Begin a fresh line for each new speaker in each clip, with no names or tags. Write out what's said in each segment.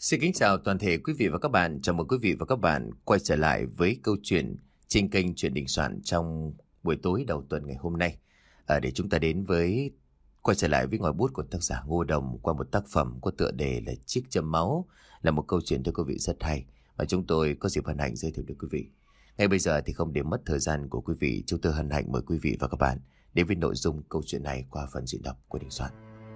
Xin kính chào toàn thể quý vị và các bạn. Chào mừng quý vị và các bạn quay trở lại với câu chuyện trên kênh Chuyện Đình Soạn trong buổi tối đầu tuần ngày hôm nay. Để chúng ta đến với quay trở lại với ngòi bút của tác giả Ngô Đồng qua một tác phẩm có tựa đề là Chiếc Châm Máu, là một câu chuyện thưa quý vị rất hay và chúng tôi có dịp hân hạnh giới thiệu đến quý vị. Ngay bây giờ thì không để mất thời gian của quý vị, chúng tôi hân hạnh mời quý vị và các bạn đến với nội dung câu chuyện này qua phần diễn đọc của Đình Soạn.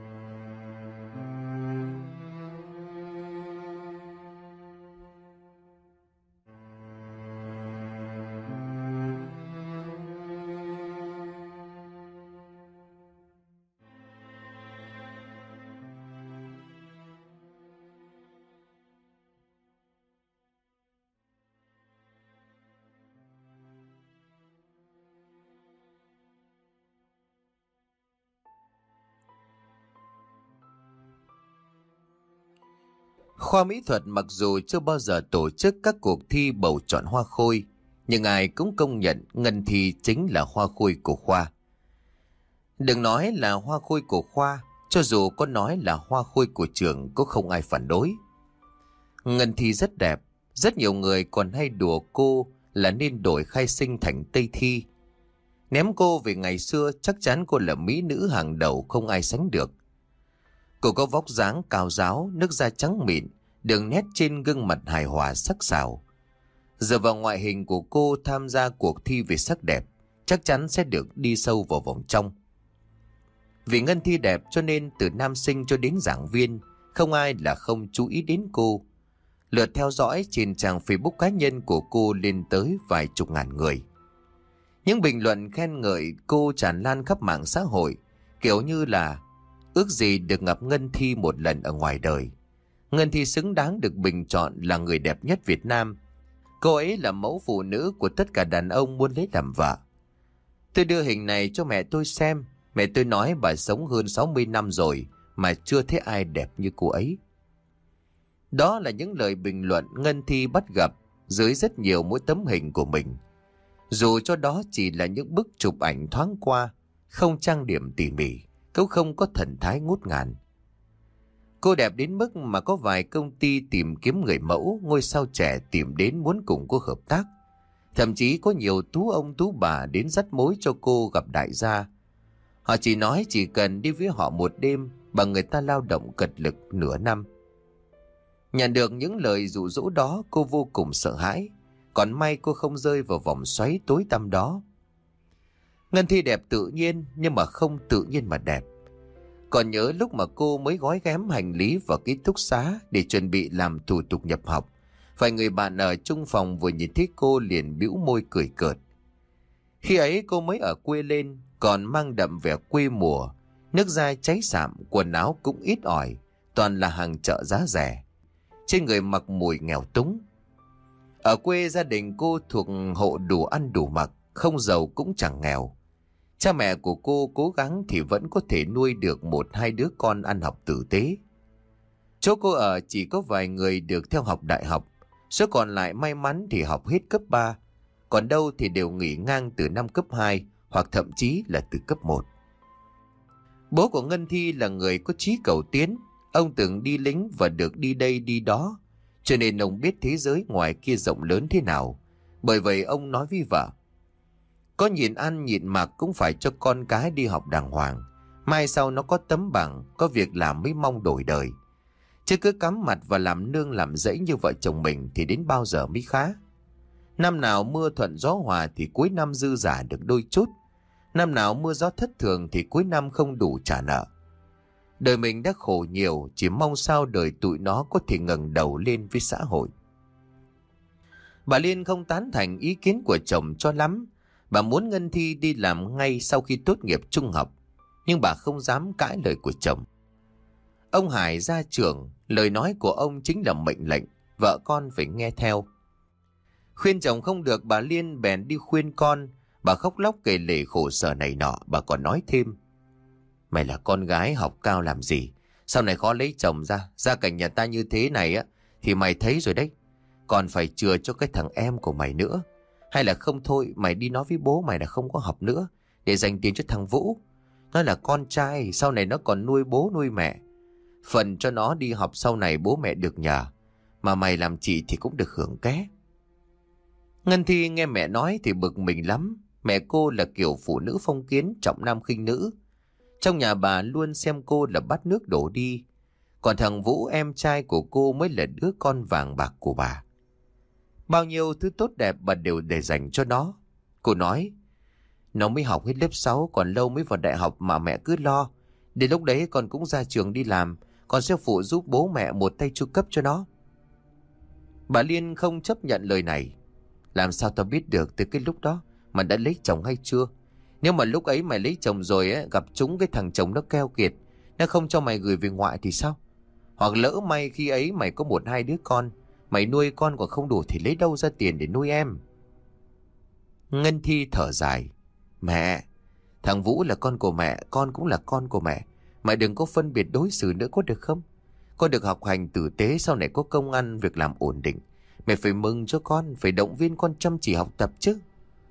Khoa mỹ thuật mặc dù chưa bao giờ tổ chức các cuộc thi bầu chọn hoa khôi, nhưng ai cũng công nhận Ngân Thi chính là hoa khôi của khoa. Đừng nói là hoa khôi của khoa, cho dù có nói là hoa khôi của trường cũng không ai phản đối. Ngân Thi rất đẹp, rất nhiều người còn hay đùa cô là nên đổi khai sinh thành Tây Thi. Ném cô về ngày xưa, chắc chắn cô là mỹ nữ hàng đầu không ai sánh được. Cô có vóc dáng cao ráo, nước da trắng mịn, đường nét trên gương mặt hài hòa sắc sảo. Giờ vào ngoại hình của cô tham gia cuộc thi về sắc đẹp, chắc chắn sẽ được đi sâu vào vòng trong. Vì Ngân Thi đẹp cho nên từ nam sinh cho đến giảng viên, không ai là không chú ý đến cô. Lượt theo dõi trên trang Facebook cá nhân của cô lên tới vài chục ngàn người. Những bình luận khen ngợi cô tràn lan khắp mạng xã hội, kiểu như là ước gì được gặp Ngân Thi một lần ở ngoài đời. Ngân Thi xứng đáng được bình chọn là người đẹp nhất Việt Nam. Cô ấy là mẫu phụ nữ của tất cả đàn ông muốn lấy làm vợ. Tôi đưa hình này cho mẹ tôi xem. Mẹ tôi nói bà sống hơn 60 năm rồi mà chưa thấy ai đẹp như cô ấy. Đó là những lời bình luận Ngân Thi bắt gặp dưới rất nhiều mỗi tấm hình của mình. Dù cho đó chỉ là những bức chụp ảnh thoáng qua, không trang điểm tỉ mỉ, cũng không có thần thái ngút ngàn. Cô đẹp đến mức mà có vài công ty tìm kiếm người mẫu, ngôi sao trẻ tìm đến muốn cùng cô hợp tác. Thậm chí có nhiều tú ông tú bà đến dắt mối cho cô gặp đại gia. Họ chỉ nói chỉ cần đi với họ một đêm mà người ta lao động cật lực nửa năm. Nhận được những lời dụ dỗ đó, cô vô cùng sợ hãi. Còn may cô không rơi vào vòng xoáy tối tăm đó. Ngân Thi đẹp tự nhiên, nhưng mà không tự nhiên mà đẹp. Còn nhớ lúc mà cô mới gói ghém hành lý vào ký túc xá để chuẩn bị làm thủ tục nhập học, vài người bạn ở chung phòng vừa nhìn thấy cô liền bĩu môi cười cợt. Khi ấy cô mới ở quê lên, còn mang đậm vẻ quê mùa, nước da cháy sạm, quần áo cũng ít ỏi, toàn là hàng chợ giá rẻ. Trên người mặc mùi nghèo túng. Ở quê gia đình cô thuộc hộ đủ ăn đủ mặc, không giàu cũng chẳng nghèo. Cha mẹ của cô cố gắng thì vẫn có thể nuôi được một hai đứa con ăn học tử tế. Chỗ cô ở chỉ có vài người được theo học đại học, số còn lại may mắn thì học hết cấp 3, còn đâu thì đều nghỉ ngang từ năm cấp 2 hoặc thậm chí là từ cấp 1. Bố của Ngân Thi là người có chí cầu tiến, ông từng đi lính và được đi đây đi đó, cho nên ông biết thế giới ngoài kia rộng lớn thế nào. Bởi vậy ông nói với vợ, có nhịn ăn nhịn mặc cũng phải cho con cái đi học đàng hoàng. Mai sau nó có tấm bằng, có việc làm mới mong đổi đời. Chứ cứ cắm mặt và làm nương làm rẫy như vợ chồng mình thì đến bao giờ mới khá. Năm nào mưa thuận gió hòa thì cuối năm dư giả được đôi chút. Năm nào mưa gió thất thường thì cuối năm không đủ trả nợ. Đời mình đã khổ nhiều, chỉ mong sao đời tụi nó có thể ngẩng đầu lên với xã hội. Bà Liên không tán thành ý kiến của chồng cho lắm. Bà muốn Ngân Thi đi làm ngay sau khi tốt nghiệp trung học, nhưng bà không dám cãi lời của chồng. Ông Hải gia trưởng, lời nói của ông chính là mệnh lệnh, vợ con phải nghe theo. Khuyên chồng không được, bà Liên bèn đi khuyên con. Bà khóc lóc kể lể khổ sở này nọ. Bà còn nói thêm, mày là con gái học cao làm gì, sau này khó lấy chồng ra. Gia cảnh nhà ta như thế này á thì mày thấy rồi đấy, còn phải chừa cho cái thằng em của mày nữa. Hay là không thôi mày đi nói với bố mày là không có học nữa, để dành tiền cho thằng Vũ. Nó là con trai, sau này nó còn nuôi bố nuôi mẹ. Phần cho nó đi học sau này bố mẹ được nhờ. Mà mày làm chị thì cũng được hưởng ké. Ngân Thi nghe mẹ nói thì bực mình lắm. Mẹ cô là kiểu phụ nữ phong kiến, trọng nam khinh nữ. Trong nhà bà luôn xem cô là bát nước đổ đi. Còn thằng Vũ em trai của cô mới là đứa con vàng bạc của bà. Bao nhiêu thứ tốt đẹp bà đều để dành cho nó. Cô nói, nó mới học hết lớp 6, còn lâu mới vào đại học mà mẹ cứ lo. Đến lúc đấy con cũng ra trường đi làm, con sẽ phụ giúp bố mẹ một tay chu cấp cho nó. Bà Liên không chấp nhận lời này. Làm sao tao biết được từ cái lúc đó mà đã lấy chồng hay chưa? Nếu mà lúc ấy mày lấy chồng rồi ấy, gặp trúng cái thằng chồng nó keo kiệt, nó không cho mày gửi về ngoại thì sao? Hoặc lỡ may khi ấy mày có 1-2 đứa con, mày nuôi con còn không đủ thì lấy đâu ra tiền để nuôi em? Ngân Thi thở dài. Mẹ, thằng Vũ là con của mẹ, con cũng là con của mẹ. Mẹ đừng có phân biệt đối xử nữa có được không? Con được học hành tử tế, sau này có công ăn việc làm ổn định. Mẹ phải mừng cho con, phải động viên con chăm chỉ học tập chứ.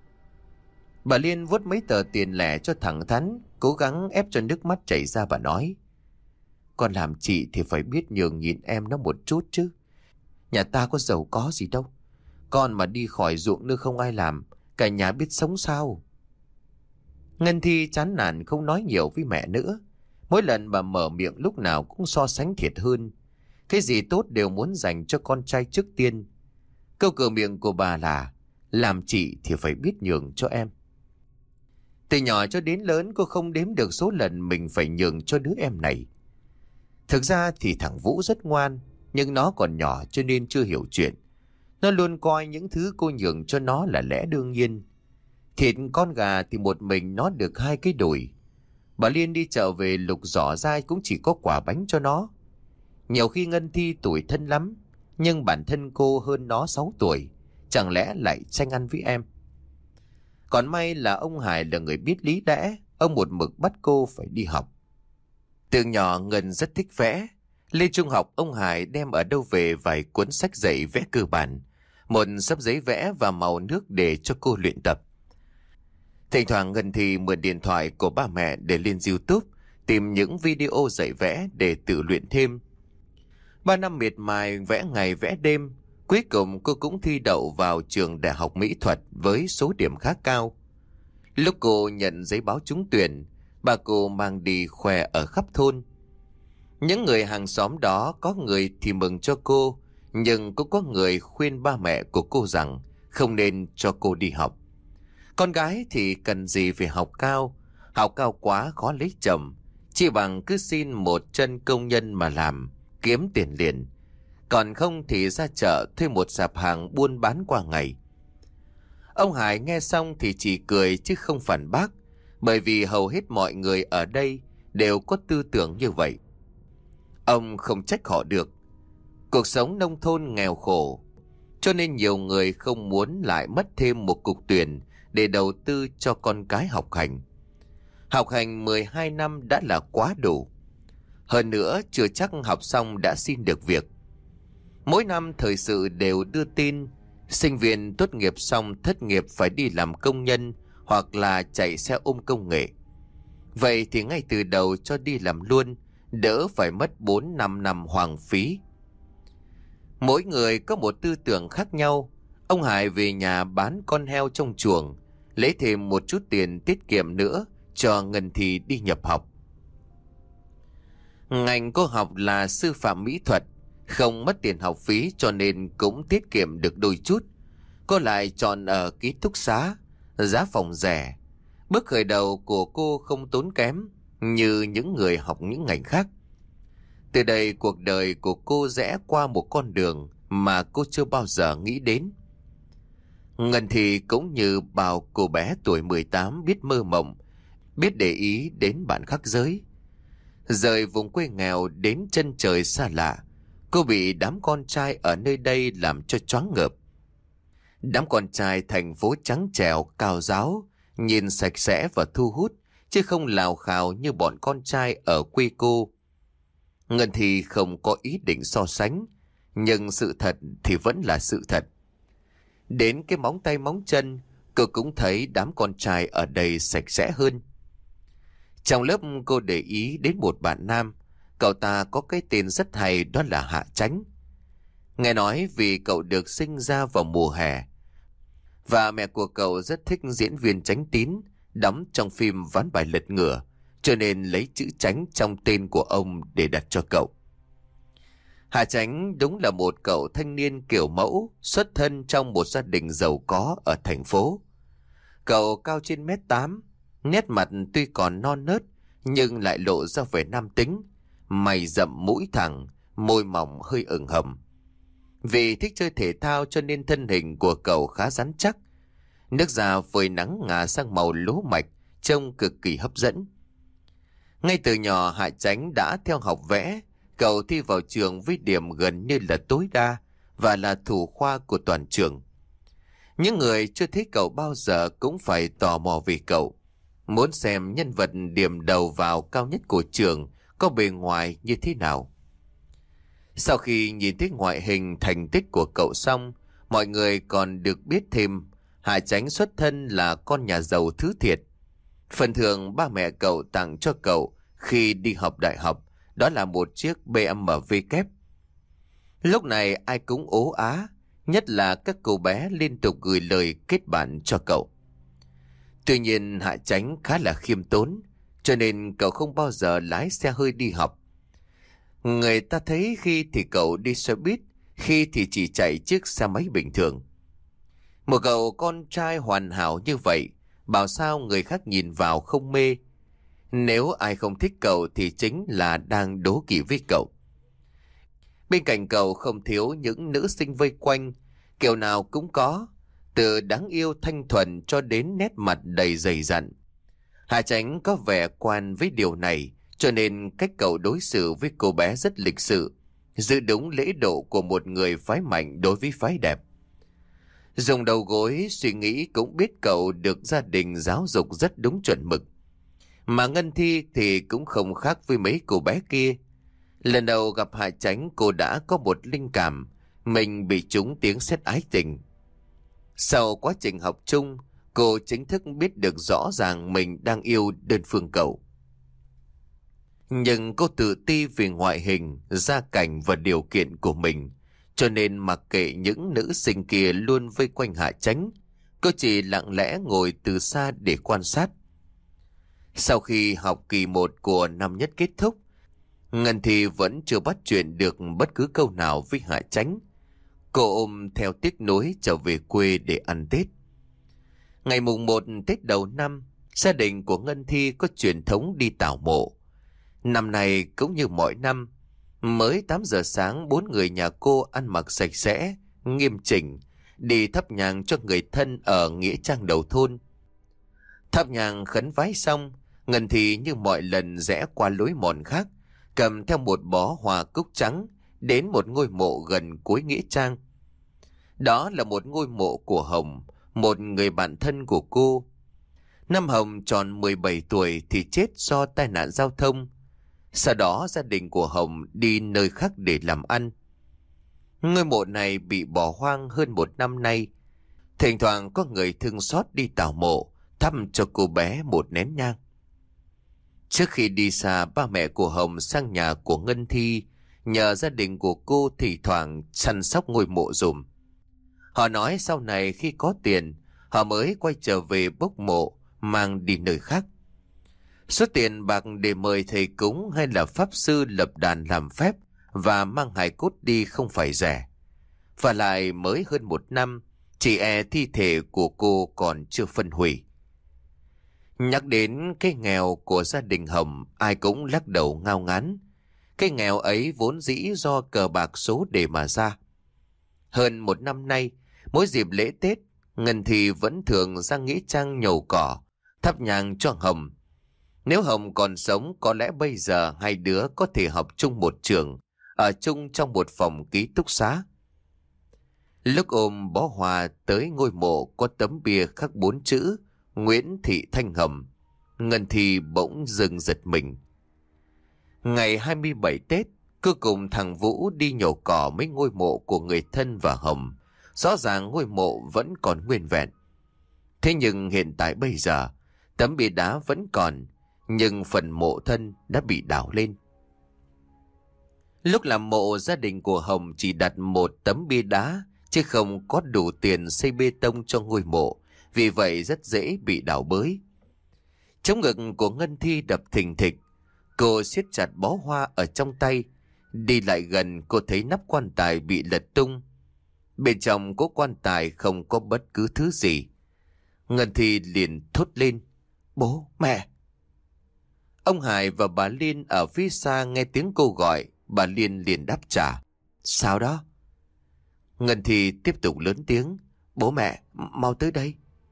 Bà Liên vuốt mấy tờ tiền lẻ cho thẳng thắn, cố gắng ép cho nước mắt chảy ra. Bà nói, con làm chị thì phải biết nhường nhịn em nó một chút chứ. Nhà ta có giàu có gì đâu. Con mà đi khỏi ruộng nữa không ai làm, cả nhà biết sống sao? Ngân Thi chán nản không nói nhiều với mẹ nữa. Mỗi lần bà mở miệng lúc nào cũng so sánh thiệt hơn. Cái gì tốt đều muốn dành cho con trai trước tiên. Câu cửa miệng của bà là, làm chị thì phải biết nhường cho em. Từ nhỏ cho đến lớn cô không đếm được số lần mình phải nhường cho đứa em này. Thực ra thì thằng Vũ rất ngoan, nhưng nó còn nhỏ cho nên chưa hiểu chuyện. Nó luôn coi những thứ cô nhường cho nó là lẽ đương nhiên. Thịt con gà thì một mình nó được 2 cái đùi. Bà Liên đi chợ về lục giỏ dai cũng chỉ có quả bánh cho nó. Nhiều khi Ngân Thi tủi thân lắm, nhưng bản thân cô hơn nó 6 tuổi, chẳng lẽ lại tranh ăn với em? Còn may là ông Hải là người biết lý lẽ, ông một mực bắt cô phải đi học. Từ nhỏ Ngân rất thích vẽ. Lên trung học ông Hải đem ở đâu về vài cuốn sách dạy vẽ cơ bản, một xấp giấy vẽ và màu nước để cho cô luyện tập. Thỉnh thoảng Ngân Thi mượn điện thoại của ba mẹ để lên YouTube tìm những video dạy vẽ để tự luyện thêm. 3 năm miệt mài vẽ ngày vẽ đêm, cuối cùng cô cũng thi đậu vào trường Đại học Mỹ thuật với số điểm khá cao. Lúc cô nhận giấy báo trúng tuyển, bà cô mang đi khoe ở khắp thôn. Những người hàng xóm đó có người thì mừng cho cô, nhưng cũng có người khuyên ba mẹ của cô rằng không nên cho cô đi học. Con gái thì cần gì phải học cao quá khó lấy chồng, chỉ bằng cứ xin một chân công nhân mà làm, kiếm tiền liền. Còn không thì ra chợ thuê một sạp hàng buôn bán qua ngày. Ông Hải nghe xong thì chỉ cười chứ không phản bác, bởi vì hầu hết mọi người ở đây đều có tư tưởng như vậy. Ông không trách họ được. Cuộc sống nông thôn nghèo khổ, cho nên nhiều người không muốn lại mất thêm một cục tuyển để đầu tư cho con cái học hành. Học hành 12 năm đã là quá đủ. Hơn nữa chưa chắc học xong đã xin được việc. Mỗi năm thời sự đều đưa tin sinh viên tốt nghiệp xong thất nghiệp phải đi làm công nhân hoặc là chạy xe ôm công nghệ. Vậy thì ngay từ đầu cho đi làm luôn, đỡ phải mất 4-5 năm hoang phí. Mỗi người có một tư tưởng khác nhau. Ông Hải về nhà bán con heo trong chuồng, lấy thêm một chút tiền tiết kiệm nữa cho Ngân Thi đi nhập học. Ngành cô học là sư phạm mỹ thuật, không mất tiền học phí cho nên cũng tiết kiệm được đôi chút. Cô lại chọn ở ký túc xá, giá phòng rẻ. Bước khởi đầu của cô không tốn kém như những người học những ngành khác. Từ đây cuộc đời của cô rẽ qua một con đường mà cô chưa bao giờ nghĩ đến. Ngân Thi cũng như bao cô bé tuổi 18 biết mơ mộng, biết để ý đến bạn khác giới. Rời vùng quê nghèo đến chân trời xa lạ, cô bị đám con trai ở nơi đây làm cho choáng ngợp. Đám con trai thành phố trắng trẻo, cao ráo, nhìn sạch sẽ và thu hút, chứ không lào khào như bọn con trai ở quê cô. Ngân Thi không có ý định so sánh, nhưng sự thật thì vẫn là sự thật. Đến cái móng tay móng chân, cô cũng thấy đám con trai ở đây sạch sẽ hơn. Trong lớp cô để ý đến một bạn nam, cậu ta có cái tên rất hay, đó là Hạ Chánh. Nghe nói vì cậu được sinh ra vào mùa hè và mẹ của cậu rất thích diễn viên Chánh Tín đóng trong phim Ván bài lật ngửa, cho nên lấy chữ Chánh trong tên của ông để đặt cho cậu. Hà Chánh đúng là một cậu thanh niên kiểu mẫu, xuất thân trong một gia đình giàu có ở thành phố. Cậu cao trên m8, nét mặt tuy còn non nớt nhưng lại lộ ra vẻ nam tính, mày rậm mũi thẳng, môi mỏng hơi ửng hồng. Vì thích chơi thể thao cho nên thân hình của cậu khá rắn chắc. Nước da phơi nắng ngả sang màu lúa mạch, trông cực kỳ hấp dẫn. Ngay từ nhỏ Hạ Chánh đã theo học vẽ. Cậu thi vào trường với điểm gần như là tối đa và là thủ khoa của toàn trường. Những người chưa thấy cậu bao giờ cũng phải tò mò về cậu, muốn xem nhân vật điểm đầu vào cao nhất của trường có bề ngoài như thế nào. Sau khi nhìn thấy ngoại hình thành tích của cậu xong, mọi người còn được biết thêm Hà Chánh xuất thân là con nhà giàu thứ thiệt. Phần thưởng ba mẹ cậu tặng cho cậu khi đi học đại học đó là một chiếc BMW kép. Lúc này ai cũng ố á, nhất là các cô bé liên tục gửi lời kết bạn cho cậu. Tuy nhiên Hạ Chánh khá là khiêm tốn, cho nên cậu không bao giờ lái xe hơi đi học. Người ta thấy khi thì cậu đi xe buýt, khi thì chỉ chạy chiếc xe máy bình thường. Một cậu con trai hoàn hảo như vậy, bảo sao người khác nhìn vào không mê. Nếu ai không thích cậu thì chính là đang đố kỵ với cậu. Bên cạnh cậu không thiếu những nữ sinh vây quanh, kiểu nào cũng có, từ đáng yêu thanh thuần cho đến nét mặt đầy dày dặn. Hà Chánh có vẻ quen với điều này, cho nên cách cậu đối xử với cô bé rất lịch sự, giữ đúng lễ độ của một người phái mạnh đối với phái đẹp. Dùng đầu gối suy nghĩ cũng biết cậu được gia đình giáo dục rất đúng chuẩn mực. Mà Ngân Thi thì cũng không khác với mấy cô bé kia. Lần đầu gặp Hạ Chánh, cô đã có một linh cảm mình bị trúng tiếng sét ái tình. Sau quá trình học chung, cô chính thức biết được rõ ràng mình đang yêu đơn phương cậu. Nhưng cô tự ti vì ngoại hình, gia cảnh và điều kiện của mình, cho nên mặc kệ những nữ sinh kia luôn vây quanh Hạ Chánh, cô chỉ lặng lẽ ngồi từ xa để quan sát. Sau khi học kỳ 1 của năm nhất kết thúc, Ngân Thi vẫn chưa bắt chuyện được bất cứ câu nào với Hạ Chánh. Cô ôm theo tiếc nuối trở về quê để ăn Tết. Ngày mùng 1 Tết đầu năm, gia đình của Ngân Thi có truyền thống đi tảo mộ. Năm nay cũng như mọi năm, mới 8 giờ sáng 4 người nhà cô ăn mặc sạch sẽ, nghiêm chỉnh, đi thắp nhang cho người thân ở nghĩa trang đầu thôn. Thắp nhang khấn vái xong, Ngân Thi như mọi lần rẽ qua lối mòn khác, cầm theo một bó hoa cúc trắng đến một ngôi mộ gần cuối nghĩa trang. Đó là một ngôi mộ của Hồng, một người bạn thân của cô. Năm Hồng tròn 17 tuổi thì chết do tai nạn giao thông. Sau đó gia đình của Hồng đi nơi khác để làm ăn. Ngôi mộ này bị bỏ hoang hơn 1 năm nay. Thỉnh thoảng có người thương xót đi tảo mộ, thăm cho cô bé một nén nhang. Trước khi đi xa, ba mẹ của Hồng sang nhà của Ngân Thi, nhờ gia đình của cô thì thoảng săn sóc ngôi mộ dùm. Họ nói sau này khi có tiền, họ mới quay trở về bốc mộ, mang đi nơi khác. Số tiền bạc để mời thầy cúng hay là pháp sư lập đàn làm phép và mang hài cốt đi không phải rẻ. Và lại mới hơn 1 năm, chỉ thi thể của cô còn chưa phân hủy. Nhắc đến cái nghèo của gia đình Hồng, ai cũng lắc đầu ngao ngán. Cái nghèo ấy vốn dĩ do cờ bạc số đề mà ra. Hơn 1 năm nay, mỗi dịp lễ Tết, Ngân Thi vẫn thường ra nghĩa trang nhổ cỏ, thắp nhang cho Hồng. Nếu Hồng còn sống, có lẽ bây giờ hai đứa có thể học chung một trường, ở chung trong một phòng ký túc xá. Lúc ôm bó hoa tới ngôi mộ có tấm bia khắc 4 chữ Nguyễn Thị Thanh Hồng, Ngân Thi bỗng dưng giật mình. Ngày 27 Tết, cô cùng thằng Vũ đi nhổ cỏ mấy ngôi mộ của người thân và Hồng. Rõ ràng ngôi mộ vẫn còn nguyên vẹn. Thế nhưng hiện tại bây giờ, tấm bia đá vẫn còn, nhưng phần mộ thân đã bị đào lên. Lúc làm mộ, gia đình của Hồng chỉ đặt một tấm bia đá, chứ không có đủ tiền xây bê tông cho ngôi mộ, vì vậy rất dễ bị đào bới. Chống ngực của Ngân Thi đập thình thịch, cô siết chặt bó hoa ở trong tay. Đi lại gần, cô thấy nắp quan tài bị lật tung. Bên trong của quan tài không có bất cứ thứ gì. Ngân Thi liền thốt lên: "Bố, mẹ!" Ông Hải và bà Liên ở phía xa nghe tiếng cô gọi, bà Liên liền đáp trả: "Sao đó?" Ngân Thi tiếp tục lớn tiếng: "Bố mẹ, mau tới đây."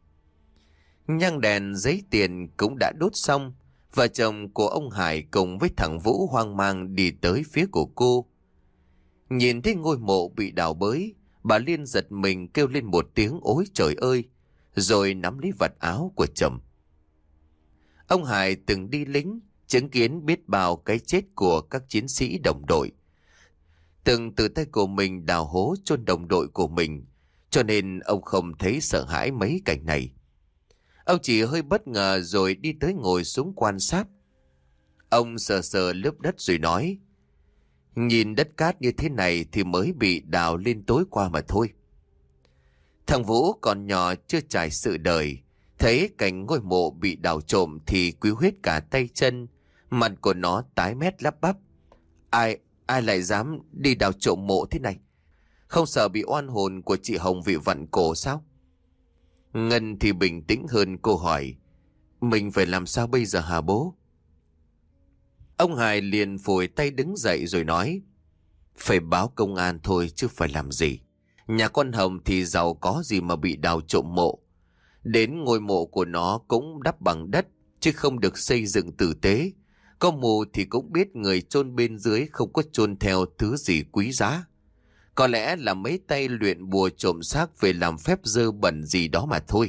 Nhang đèn giấy tiền cũng đã đốt xong. Vợ chồng của ông Hải cùng với thằng Vũ hoang mang đi tới phía của cô. Nhìn thấy ngôi mộ bị đào bới, bà Liên giật mình kêu lên một tiếng ối trời ơi, rồi nắm lấy vạt áo của chồng. Ông Hải từng đi lính, chứng kiến biết bao cái chết của các chiến sĩ đồng đội, từng từ tay của mình đào hố chôn đồng đội của mình, cho nên ông không thấy sợ hãi mấy cảnh này. Ông chỉ hơi bất ngờ rồi đi tới ngồi xuống quan sát. Ông sờ sờ lớp đất rồi nói: "Nhìn đất cát như thế này thì mới bị đào lên tối qua mà thôi." Thằng Vũ còn nhỏ chưa trải sự đời, thấy cảnh ngôi mộ bị đào trộm thì quý huyết cả tay chân, mặt của nó tái mét lắp bắp: Ai lại dám đi đào trộm mộ thế này? Không sợ bị oan hồn của chị Hồng bị vặn cổ sao?" Ngân thì bình tĩnh hơn, cô hỏi: "Mình phải làm sao bây giờ hả bố?" Ông Hải liền phủi tay đứng dậy rồi nói: "Phải báo công an thôi chứ phải làm gì. Nhà con Hồng thì giàu có gì mà bị đào trộm mộ. Đến ngôi mộ của nó cũng đắp bằng đất, chứ không được xây dựng tử tế. Có mù thì cũng biết người chôn bên dưới không có chôn theo thứ gì quý giá. Có lẽ là mấy tay luyện bùa trộm xác về làm phép dơ bẩn gì đó mà thôi."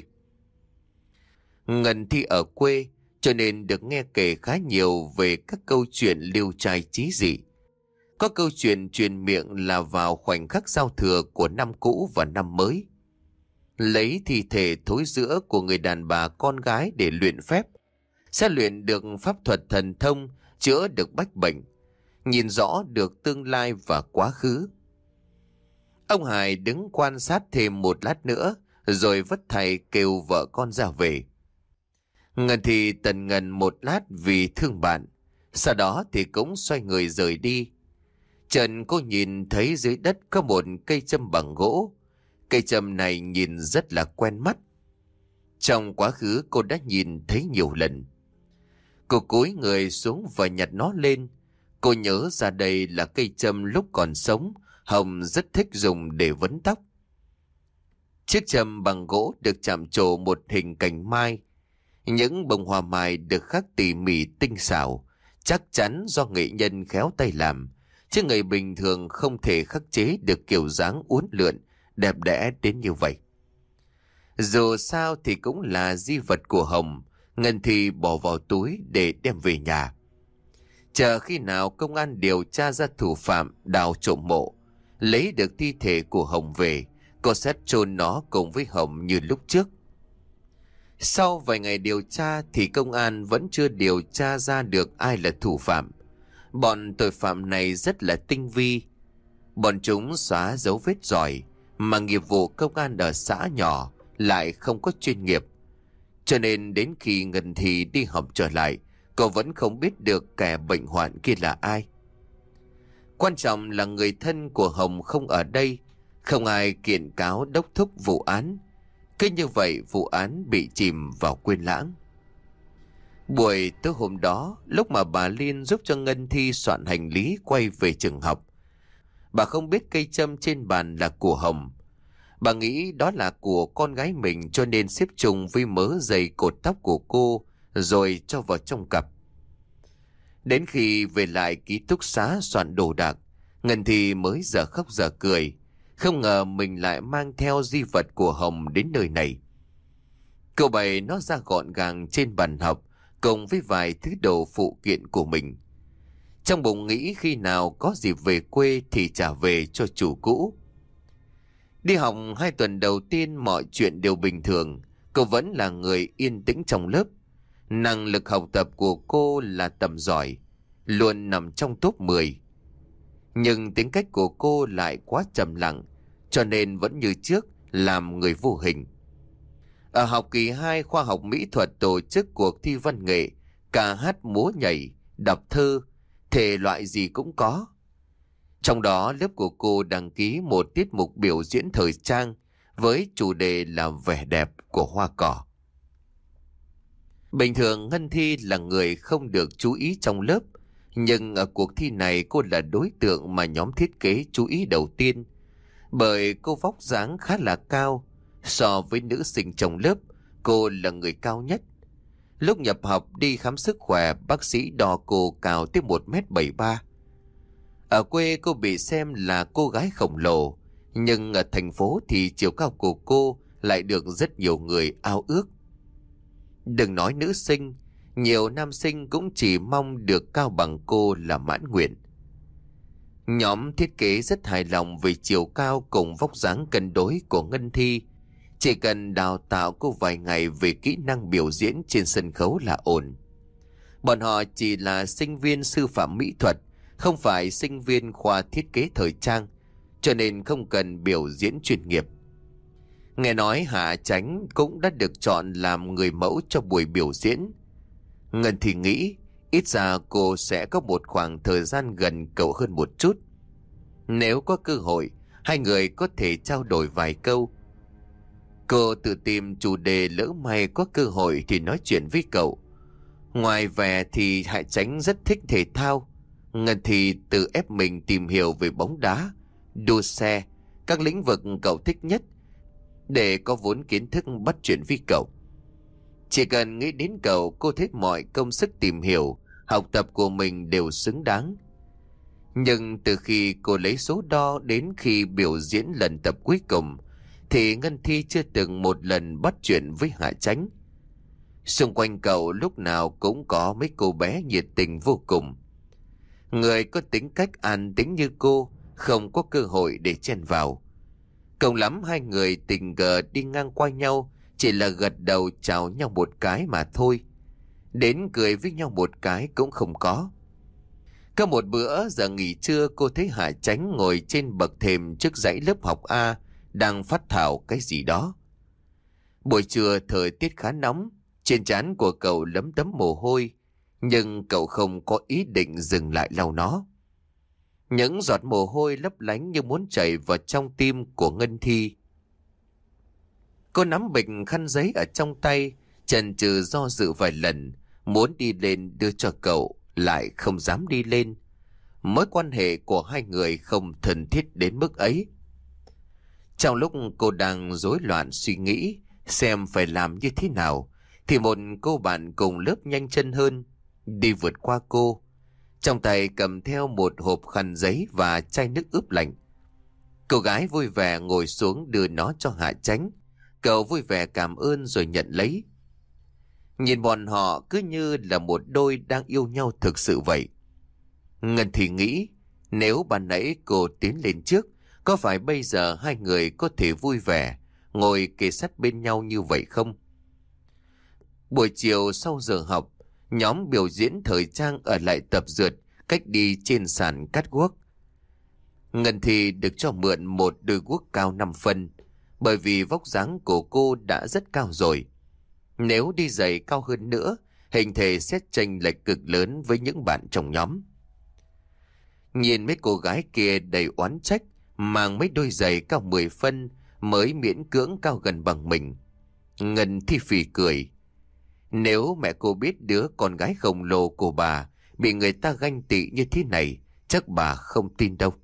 Ngân thì ở quê, cho nên được nghe kể khá nhiều về các câu chuyện liêu trai trí dị. Có câu chuyện truyền miệng là vào khoảnh khắc giao thừa của năm cũ và năm mới, lấy thi thể thối rữa của người đàn bà con gái để luyện phép, sẽ luyện được pháp thuật thần thông, chữa được bách bệnh, nhìn rõ được tương lai và quá khứ. Ông Hải đứng quan sát thêm một lát nữa, rồi vất thầy kêu vợ con ra về. Ngân thì tần ngần một lát vì thương bạn, sau đó thì cũng xoay người rời đi. Trần cô nhìn thấy dưới đất có một cây châm bằng gỗ. Cây châm này nhìn rất là quen mắt. Trong quá khứ cô đã nhìn thấy nhiều lần. Cô cúi người xuống và nhặt nó lên. Cô nhớ ra đây là cây châm lúc còn sống Hồng rất thích dùng để vấn tóc. Chiếc châm bằng gỗ được chạm trổ một hình cành mai. Những bông hoa mai được khắc tỉ mỉ tinh xảo, chắc chắn do nghệ nhân khéo tay làm, chứ người bình thường không thể khắc chế được kiểu dáng uốn lượn đẹp đẽ đến như vậy. Dù sao thì cũng là di vật của Hồng, Ngân thì bỏ vào túi để đem về nhà. Chờ khi nào công an điều tra ra thủ phạm đào trộm mộ, lấy được thi thể của Hồng về, cô sẽ chôn nó cùng với Hồng như lúc trước. Sau vài ngày điều tra thì công an vẫn chưa điều tra ra được ai là thủ phạm. Bọn tội phạm này rất là tinh vi. Bọn chúng xóa dấu vết giỏi, mà nghiệp vụ công an ở xã nhỏ lại không có chuyên nghiệp. Cho nên đến khi Ngân Thi đi học trở lại, cô vẫn không biết được kẻ bệnh hoạn kia là ai. Quan trọng là người thân của Hồng không ở đây, không ai kiện cáo đốc thúc vụ án. Cứ như vậy vụ án bị chìm vào quên lãng. Buổi tối hôm đó, lúc mà bà Liên giúp cho Ngân Thi soạn hành lý quay về trường học, bà không biết cây châm trên bàn là của Hồng. Bà nghĩ đó là của con gái mình, cho nên xếp chung với mớ dây cột tóc của cô rồi cho vào trong cặp. Đến khi về lại ký túc xá soạn đồ đạc, Ngân Thi mới dở khóc dở cười. Không ngờ mình lại mang theo di vật của Hồng đến nơi này. Cô bày nó ra gọn gàng trên bàn học cùng với vài thứ đồ phụ kiện của mình. Trong bụng nghĩ khi nào có dịp về quê thì trả về cho chủ cũ. Đi học 2 tuần đầu tiên mọi chuyện đều bình thường. Cô vẫn là người yên tĩnh trong lớp. Năng lực học tập của cô là tầm giỏi, luôn nằm trong top 10. Nhưng tính cách của cô lại quá trầm lặng, cho nên vẫn như trước làm người vô hình. Ở học kỳ 2 khoa học mỹ thuật tổ chức cuộc thi văn nghệ, ca hát múa nhảy, đọc thơ, thể loại gì cũng có. Trong đó lớp của cô đăng ký một tiết mục biểu diễn thời trang với chủ đề là vẻ đẹp của hoa cỏ. Bình thường Ngân Thi là người không được chú ý trong lớp, nhưng ở cuộc thi này cô là đối tượng mà nhóm thiết kế chú ý đầu tiên, bởi cô vóc dáng khá là cao. So với nữ sinh trong lớp, cô là người cao nhất. Lúc nhập học đi khám sức khỏe, bác sĩ đo cô cao tới 1m73. Ở quê cô bị xem là cô gái khổng lồ, nhưng ở thành phố thì chiều cao của cô lại được rất nhiều người ao ước. Đừng nói nữ sinh, nhiều nam sinh cũng chỉ mong được cao bằng cô là mãn nguyện. Nhóm thiết kế rất hài lòng về chiều cao cùng vóc dáng cân đối của Ngân Thi. Chỉ cần đào tạo cô vài ngày về kỹ năng biểu diễn trên sân khấu là ổn. Bọn họ chỉ là sinh viên sư phạm mỹ thuật, không phải sinh viên khoa thiết kế thời trang, cho nên không cần biểu diễn chuyên nghiệp. Nghe nói Hạ Chánh cũng đã được chọn làm người mẫu cho buổi biểu diễn. Ngân thì nghĩ ít ra cô sẽ có một khoảng thời gian gần cậu hơn một chút. Nếu có cơ hội, hai người có thể trao đổi vài câu. Cô tự tìm chủ đề, lỡ may có cơ hội thì nói chuyện với cậu. Ngoài vẻ thì Hạ Chánh rất thích thể thao. Ngân thì tự ép mình tìm hiểu về bóng đá, đua xe, các lĩnh vực cậu thích nhất, để có vốn kiến thức bắt chuyện với cậu. Chỉ cần nghĩ đến cậu, cô thấy mọi công sức tìm hiểu, học tập của mình đều xứng đáng. Nhưng từ khi cô lấy số đo đến khi biểu diễn lần tập cuối cùng, thì Ngân Thi chưa từng một lần bắt chuyện với Hạ Chánh. Xung quanh cậu lúc nào cũng có mấy cô bé nhiệt tình vô cùng. Người có tính cách an tĩnh như cô không có cơ hội để chen vào. Cùng lắm hai người tình cờ đi ngang qua nhau, chỉ là gật đầu chào nhau một cái mà thôi. Đến cười với nhau một cái cũng không có. Có một bữa giờ nghỉ trưa, cô thấy Hạ Chánh ngồi trên bậc thềm trước dãy lớp học A, đang phát thảo cái gì đó. Buổi trưa thời tiết khá nóng, trên trán của cậu lấm tấm mồ hôi, nhưng cậu không có ý định dừng lại lau nó. Những giọt mồ hôi lấp lánh như muốn chảy vào trong tim của Ngân Thi. Cô nắm bịch khăn giấy ở trong tay, chần chừ do dự vài lần, muốn đi lên đưa cho cậu, lại không dám đi lên. Mối quan hệ của hai người không thân thiết đến mức ấy. Trong lúc cô đang rối loạn suy nghĩ xem phải làm như thế nào, thì một cô bạn cùng lớp nhanh chân hơn, đi vượt qua cô, trong tay cầm theo một hộp khăn giấy và chai nước ướp lạnh. Cô gái vui vẻ ngồi xuống đưa nó cho Hạ Chánh. Cậu vui vẻ cảm ơn rồi nhận lấy. Nhìn bọn họ cứ như là một đôi đang yêu nhau thực sự vậy. Ngân thì nghĩ, nếu ban nãy cô tiến lên trước, có phải bây giờ hai người có thể vui vẻ ngồi kề sát bên nhau như vậy không? Buổi chiều sau giờ học, nhóm biểu diễn thời trang ở lại tập dượt cách đi trên sàn cắt guốc. Ngân thì được cho mượn một đôi guốc cao 5 phân, bởi vì vóc dáng của cô đã rất cao rồi. Nếu đi giày cao hơn nữa, hình thể sẽ chênh lệch cực lớn với những bạn trong nhóm. Nhìn mấy cô gái kia đầy oán trách, mang mấy đôi giày cao 10 phân mới miễn cưỡng cao gần bằng mình. Ngân thì phì cười. Nếu mẹ cô biết đứa con gái khổng lồ của bà bị người ta ganh tị như thế này, chắc bà không tin đâu.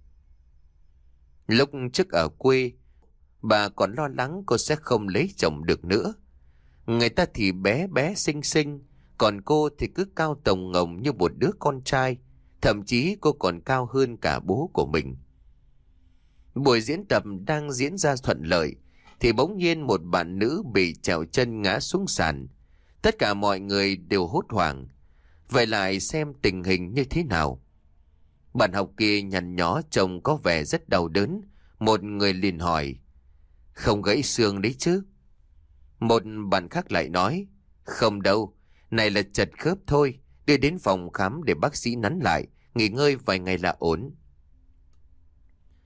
Lúc trước ở quê, bà còn lo lắng cô sẽ không lấy chồng được nữa. Người ta thì bé bé xinh xinh, còn cô thì cứ cao tồng ngồng như một đứa con trai. Thậm chí cô còn cao hơn cả bố của mình. Buổi diễn tập đang diễn ra thuận lợi, thì bỗng nhiên một bạn nữ bị trèo chân ngã xuống sàn. Tất cả mọi người đều hốt hoảng. Vậy lại xem tình hình như thế nào. Bạn học kia nhăn nhó trông có vẻ rất đau đớn. Một người liền hỏi, không gãy xương đấy chứ? Một bạn khác lại nói, không đâu, này là chật khớp thôi, đưa đến phòng khám để bác sĩ nắn lại, nghỉ ngơi vài ngày là ổn.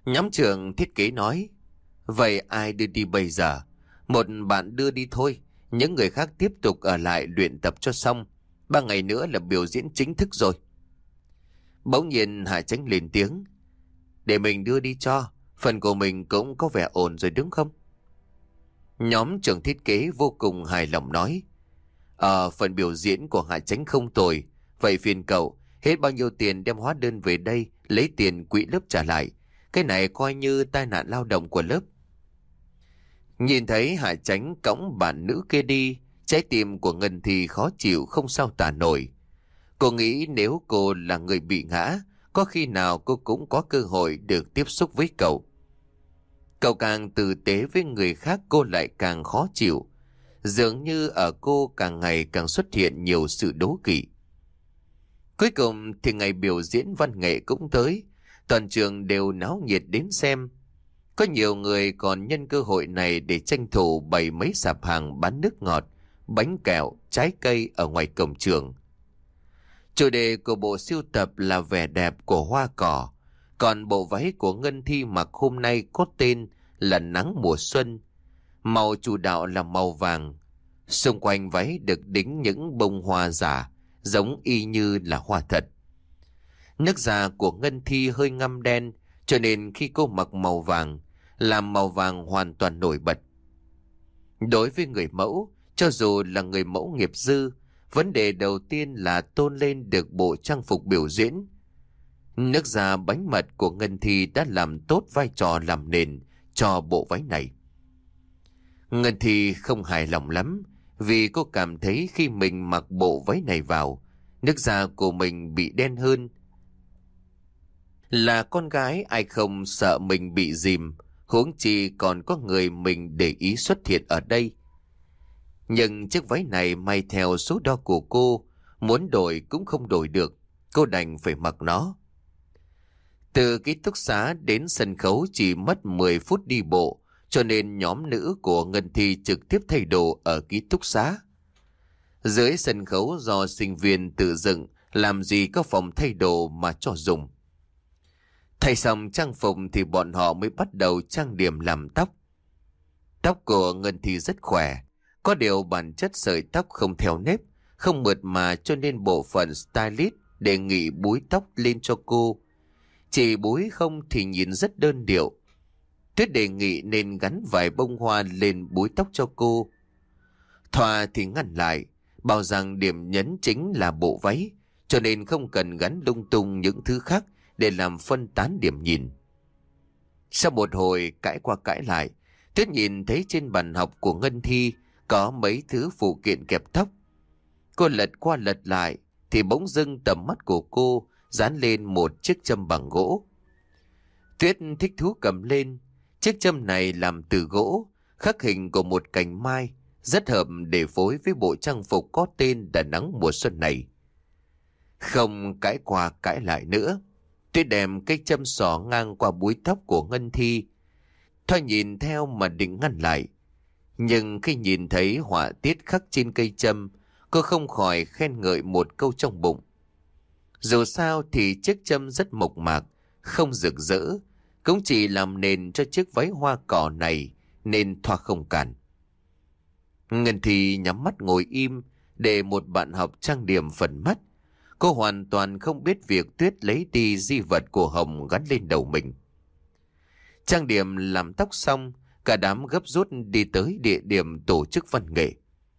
Nhóm trưởng thiết kế nói, vậy ai đưa đi bây giờ? Một bạn đưa đi thôi, những người khác tiếp tục ở lại luyện tập cho xong. 3 ngày nữa là biểu diễn chính thức rồi. Bỗng nhiên Hà Chánh lên tiếng, để mình đưa đi cho, phần của mình cũng có vẻ ổn rồi đúng không? Nhóm trưởng thiết kế vô cùng hài lòng nói, phần biểu diễn của Hà Chánh không tồi, vậy phiền cậu, hết bao nhiêu tiền đem hóa đơn về đây, lấy tiền quỹ lớp trả lại. Cái này coi như tai nạn lao động của lớp. Nhìn thấy Hà Chánh cõng bạn nữ kia đi, trái tim của Ngân Thi khó chịu không sao tả nổi. Cô nghĩ nếu cô là người bị ngã, có khi nào cô cũng có cơ hội được tiếp xúc với cậu. Cậu càng tử tế với người khác cô lại càng khó chịu. Dường như ở cô càng ngày càng xuất hiện nhiều sự đố kỵ. Cuối cùng thì ngày biểu diễn văn nghệ cũng tới. Toàn trường đều náo nhiệt đến xem. Có nhiều người còn nhân cơ hội này để tranh thủ bày mấy sạp hàng bán nước ngọt, bánh kẹo, trái cây ở ngoài cổng trường. Chủ đề của bộ sưu tập là vẻ đẹp của hoa cỏ, còn bộ váy của Ngân Thi mặc hôm nay có tên là Nắng mùa xuân. Màu chủ đạo là màu vàng. Xung quanh váy được đính những bông hoa giả, giống y như là hoa thật. Nước da của Ngân Thi hơi ngăm đen, cho nên khi cô mặc màu vàng, làm màu vàng hoàn toàn nổi bật. Đối với người mẫu, cho dù là người mẫu nghiệp dư, vấn đề đầu tiên là tôn lên được bộ trang phục biểu diễn. Nước da bánh mật của Ngân Thi đã làm tốt vai trò làm nền cho bộ váy này. Ngân Thi không hài lòng lắm, vì cô cảm thấy khi mình mặc bộ váy này vào, nước da của mình bị đen hơn. Là con gái ai không sợ mình bị dìm, huống chi còn có người mình để ý xuất hiện ở đây. Nhưng chiếc váy này may theo số đo của cô, muốn đổi cũng không đổi được, cô đành phải mặc nó. Từ ký túc xá đến sân khấu chỉ mất 10 phút đi bộ, cho nên nhóm nữ của Ngân Thi trực tiếp thay đồ ở ký túc xá. Dưới sân khấu do sinh viên tự dựng, làm gì có phòng thay đồ mà cho dùng. Thay xong trang phục thì bọn họ mới bắt đầu trang điểm làm tóc. Tóc của Ngân Thi rất khỏe, có điều bản chất sợi tóc không theo nếp, không mượt mà, cho nên bộ phận stylist đề nghị búi tóc lên cho cô. Chỉ búi không thì nhìn rất đơn điệu. Tuyết đề nghị nên gắn vài bông hoa lên búi tóc cho cô. Thoa thì ngăn lại, bảo rằng điểm nhấn chính là bộ váy, cho nên không cần gắn lung tung những thứ khác để làm phân tán điểm nhìn. Sau một hồi cãi qua cãi lại, Tuyết nhìn thấy trên bàn học của Ngân Thi có mấy thứ phụ kiện kẹp tóc. Cô lật qua lật lại thì bỗng dưng tầm mắt của cô dán lên một chiếc châm bằng gỗ. Tuyết thích thú cầm lên. Chiếc châm này làm từ gỗ, khắc hình của một cành mai, rất hợp để phối với bộ trang phục có tên là Nắng mùa xuân này. Không cãi qua cãi lại nữa, Tuyết đem cây châm xỏ ngang qua búi tóc của Ngân Thi. Thoa nhìn theo mà định ngăn lại, nhưng khi nhìn thấy họa tiết khắc trên cây châm, cô không khỏi khen ngợi một câu trong bụng. Dù sao thì chiếc châm rất mộc mạc, không rực rỡ, cũng chỉ làm nền cho chiếc váy hoa cỏ này, nên Thoa không cản. Ngân Thi nhắm mắt ngồi im để một bạn học trang điểm phần mắt. Cô hoàn toàn không biết việc Tuyết lấy đi di vật của Hồng gắn lên đầu mình. Trang điểm làm tóc xong, cả đám gấp rút đi tới địa điểm tổ chức văn nghệ.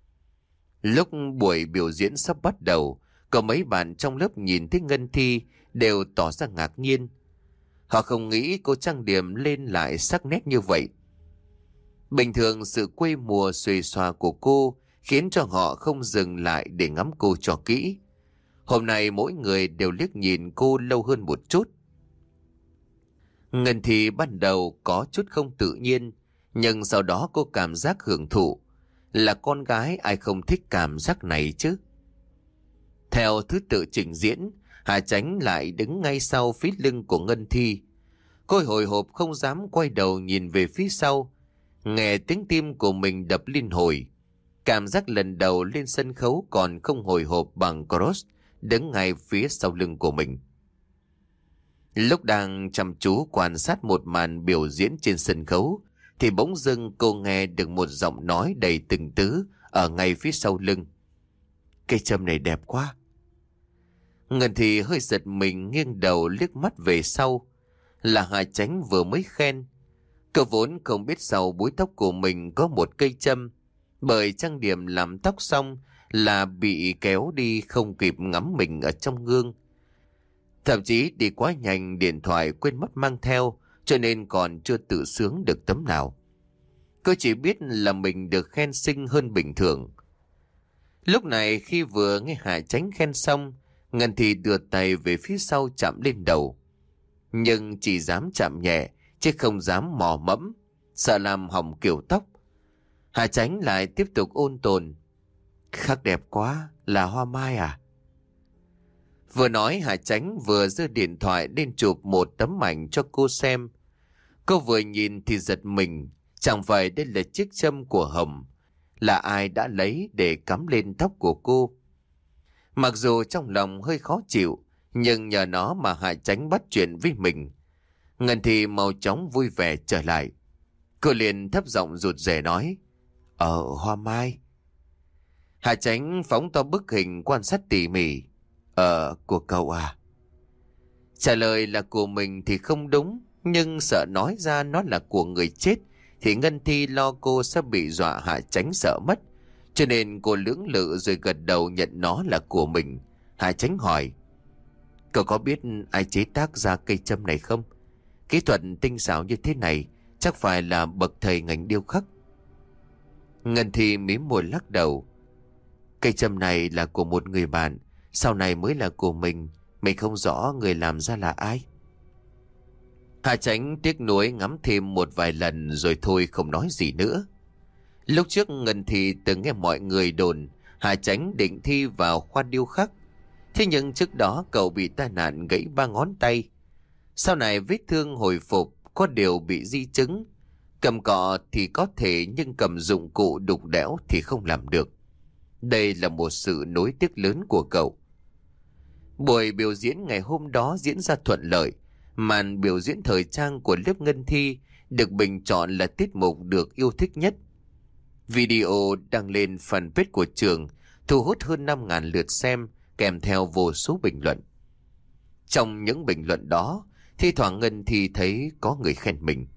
Lúc buổi biểu diễn sắp bắt đầu, có mấy bạn trong lớp nhìn thấy Ngân Thi đều tỏ ra ngạc nhiên. Họ không nghĩ cô trang điểm lên lại sắc nét như vậy. Bình thường sự quê mùa xuề xòa của cô khiến cho họ không dừng lại để ngắm cô cho kỹ. Hôm nay mỗi người đều liếc nhìn cô lâu hơn một chút. Ngân Thi ban đầu có chút không tự nhiên, nhưng sau đó cô cảm giác hưởng thụ. Là con gái ai không thích cảm giác này chứ. Theo thứ tự trình diễn, Hà Chánh lại đứng ngay sau phía lưng của Ngân Thi. Cô hồi hộp không dám quay đầu nhìn về phía sau, nghe tiếng tim của mình đập liên hồi. Cảm giác lần đầu lên sân khấu còn không hồi hộp bằng Cross đứng ngay phía sau lưng của mình. Lúc đang chăm chú quan sát một màn biểu diễn trên sân khấu, thì bỗng dưng cô nghe được một giọng nói đầy tình tứ ở ngay phía sau lưng. Cây châm này đẹp quá. Ngân Thi hơi giật mình, nghiêng đầu liếc mắt về sau. Là Hà Chánh vừa mới khen. Cậu vốn không biết sau búi tóc của mình có một cây châm, bởi trang điểm làm tóc xong là bị kéo đi không kịp ngắm mình ở trong gương. Thậm chí đi quá nhanh, điện thoại quên mất mang theo, cho nên còn chưa tự sướng được tấm nào. Cô chỉ biết là mình được khen xinh hơn bình thường. Lúc này khi vừa nghe Hà Chánh khen xong, Ngân Thi đưa tay về phía sau chạm lên đầu. Nhưng chỉ dám chạm nhẹ, chứ không dám mò mẫm, sợ làm hỏng kiểu tóc. Hà Chánh lại tiếp tục ôn tồn. Khắc đẹp quá, là hoa mai à? Vừa nói Hà Chánh vừa giơ điện thoại lên chụp một tấm ảnh cho cô xem. Cô vừa nhìn thì giật mình, chẳng phải đây là chiếc châm của Hồng, là ai đã lấy để cắm lên tóc của cô. Mặc dù trong lòng hơi khó chịu, nhưng nhờ nó mà Hà Chánh bắt chuyện với mình. Ngân Thi mau chóng vui vẻ trở lại. Cô liền thấp giọng rụt rè nói, hoa mai. Hà Chánh phóng to bức hình quan sát tỉ mỉ. Của cậu à? Trả lời là của mình thì không đúng, nhưng sợ nói ra nó là của người chết thì Ngân Thi lo cô sẽ bị dọa Hà Chánh sợ mất. Cho nên cô lưỡng lự rồi gật đầu nhận nó là của mình. Hà Chánh hỏi, cậu có biết ai chế tác ra cây châm này không? Kỹ thuật tinh xảo như thế này chắc phải là bậc thầy ngành điêu khắc. Ngân Thi mím môi lắc đầu. Cây châm này là của một người bạn, sau này mới là của mình. Mình không rõ người làm ra là ai. Hà Chánh tiếc nuối ngắm thêm một vài lần rồi thôi không nói gì nữa. Lúc trước Ngân Thi từng nghe mọi người đồn Hà Chánh định thi vào khoa điêu khắc. Thế nhưng trước đó cậu bị tai nạn gãy 3 ngón tay. Sau này vết thương hồi phục, có điều bị di chứng. Cầm cọ thì có thể, nhưng cầm dụng cụ đục đẽo thì không làm được. Đây là một sự nối tiếc lớn của cậu. Buổi biểu diễn ngày hôm đó diễn ra thuận lợi. Màn biểu diễn thời trang của lớp Ngân Thi được bình chọn là tiết mục được yêu thích nhất. Video đăng lên fanpage của trường, thu hút hơn 5.000 lượt xem, kèm theo vô số bình luận. Trong những bình luận đó, thi thoảng Ngân Thi thấy có người khen mình.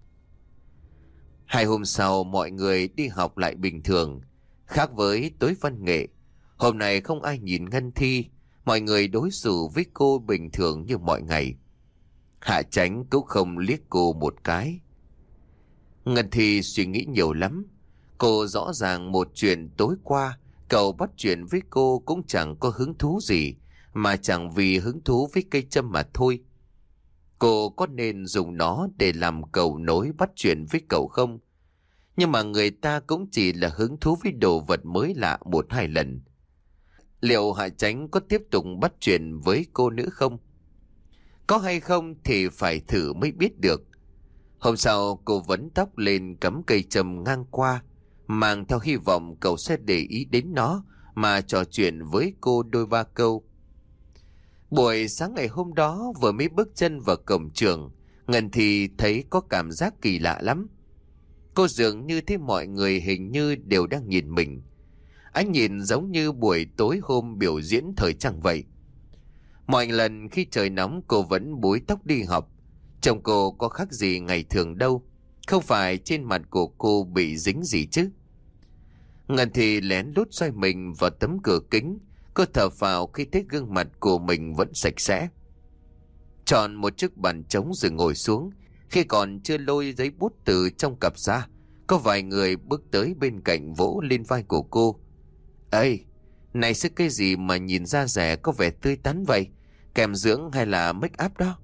2 hôm sau, mọi người đi học lại bình thường. Khác với tối văn nghệ, hôm nay không ai nhìn Ngân Thi, mọi người đối xử với cô bình thường như mọi ngày. Hạ Chánh cũng không liếc cô một cái. Ngân Thi suy nghĩ nhiều lắm. Cô rõ ràng một chuyện tối qua cậu bắt chuyện với cô cũng chẳng có hứng thú gì, mà chẳng vì hứng thú với cây châm mà thôi. Cô có nên dùng nó để làm cầu nối bắt chuyện với cậu không? Nhưng mà người ta cũng chỉ là hứng thú với đồ vật mới lạ 1-2 lần. Liệu Hạ Chánh có tiếp tục bắt chuyện với cô nữa không? Có hay không thì phải thử mới biết được. Hôm sau cô vấn tóc lên cắm cây châm ngang qua, mang theo hy vọng cậu sẽ để ý đến nó mà trò chuyện với cô đôi ba câu. Buổi sáng ngày hôm đó vừa mới bước chân vào cổng trường, Ngân Thi thấy có cảm giác kỳ lạ lắm. Cô dường như thấy mọi người hình như đều đang nhìn mình. Ánh nhìn giống như buổi tối hôm biểu diễn thời trang vậy. Mọi lần khi trời nóng cô vẫn búi tóc đi học. Trông cô có khác gì ngày thường đâu. Không phải trên mặt của cô bị dính gì chứ. Ngân Thi lén lút xoay mình vào tấm cửa kính. Cô thở phào khi thấy gương mặt của mình vẫn sạch sẽ. Chọn một chiếc bàn trống rồi ngồi xuống. Khi còn chưa lôi giấy bút từ trong cặp ra, có vài người bước tới bên cạnh vỗ lên vai của cô. Ê, này sức cái gì mà nhìn da rẻ có vẻ tươi tắn vậy? Kèm dưỡng hay là make up đó?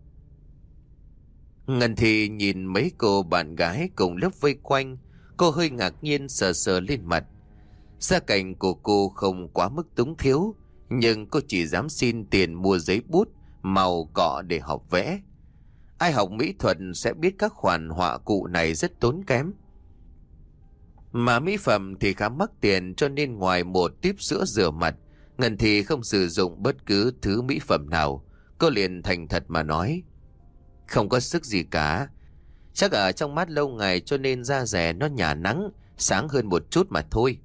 Ngân Thi nhìn mấy cô bạn gái cùng lớp vây quanh. Cô hơi ngạc nhiên sờ sờ lên mặt. Gia cảnh của cô không quá mức túng thiếu, nhưng cô chỉ dám xin tiền mua giấy bút, màu cọ để học vẽ. Ai học mỹ thuật sẽ biết các khoản họa cụ này rất tốn kém. Mà mỹ phẩm thì khá mắc tiền, cho nên ngoài một típ sữa rửa mặt, Ngân Thi không sử dụng bất cứ thứ mỹ phẩm nào. Cô liền thành thật mà nói. Không có sức gì cả. Chắc ở trong mát lâu ngày cho nên da rẻ nó nhả nắng, sáng hơn một chút mà thôi.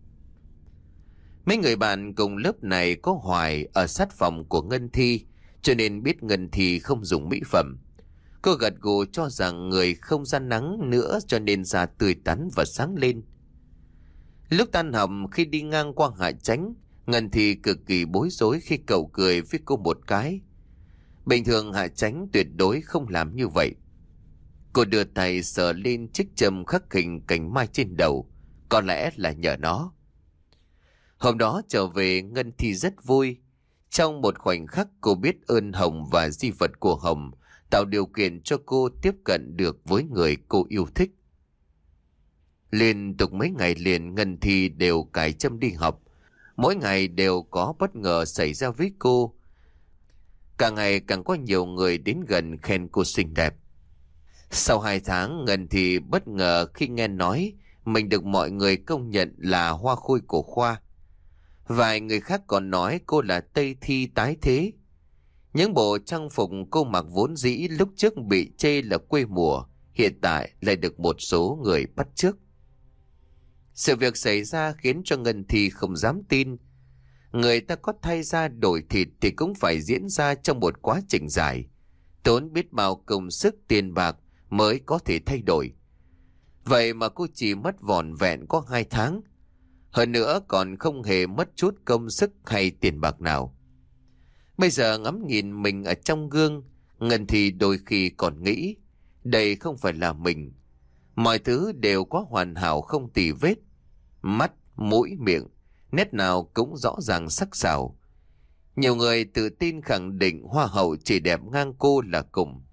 Mấy người bạn cùng lớp này có Hoài ở sát phòng của Ngân Thi, cho nên biết Ngân Thi không dùng mỹ phẩm. Cô gật gù cho rằng người không ra nắng nữa cho nên da tươi tắn và sáng lên. Lúc tan học khi đi ngang qua Hạ Chánh, Ngân Thi cực kỳ bối rối khi cậu cười với cô một cái. Bình thường Hạ Chánh tuyệt đối không làm như vậy. Cô đưa tay sờ lên chiếc châm khắc hình cành mai trên đầu, có lẽ là nhờ nó. Hôm đó trở về, Ngân Thi rất vui. Trong một khoảnh khắc cô biết ơn Hồng và di vật của Hồng, tạo điều kiện cho cô tiếp cận được với người cô yêu thích. Liên tục mấy ngày liền Ngân Thi đều cài châm đi học. Mỗi ngày đều có bất ngờ xảy ra với cô. Càng ngày càng có nhiều người đến gần khen cô xinh đẹp. Sau 2 tháng, Ngân Thi bất ngờ khi nghe nói mình được mọi người công nhận là hoa khôi của khoa. Vài người khác còn nói cô là Tây Thi tái thế. Những bộ trang phục cô mặc vốn dĩ lúc trước bị chê là quê mùa, hiện tại lại được một số người bắt chước. Sự việc xảy ra khiến cho Ngân Thi không dám tin. Người ta có thay da đổi thịt thì cũng phải diễn ra trong một quá trình dài, tốn biết bao công sức tiền bạc mới có thể thay đổi. Vậy mà cô chỉ mất vỏn vẹn có 2 tháng. Hơn nữa còn không hề mất chút công sức hay tiền bạc nào. Bây giờ ngắm nhìn mình ở trong gương, Ngân Thi đôi khi còn nghĩ đây không phải là mình. Mọi thứ đều có hoàn hảo không tì vết. Mắt, mũi, miệng, nét nào cũng rõ ràng sắc sảo. Nhiều người tự tin khẳng định hoa hậu chỉ đẹp ngang cô là cùng.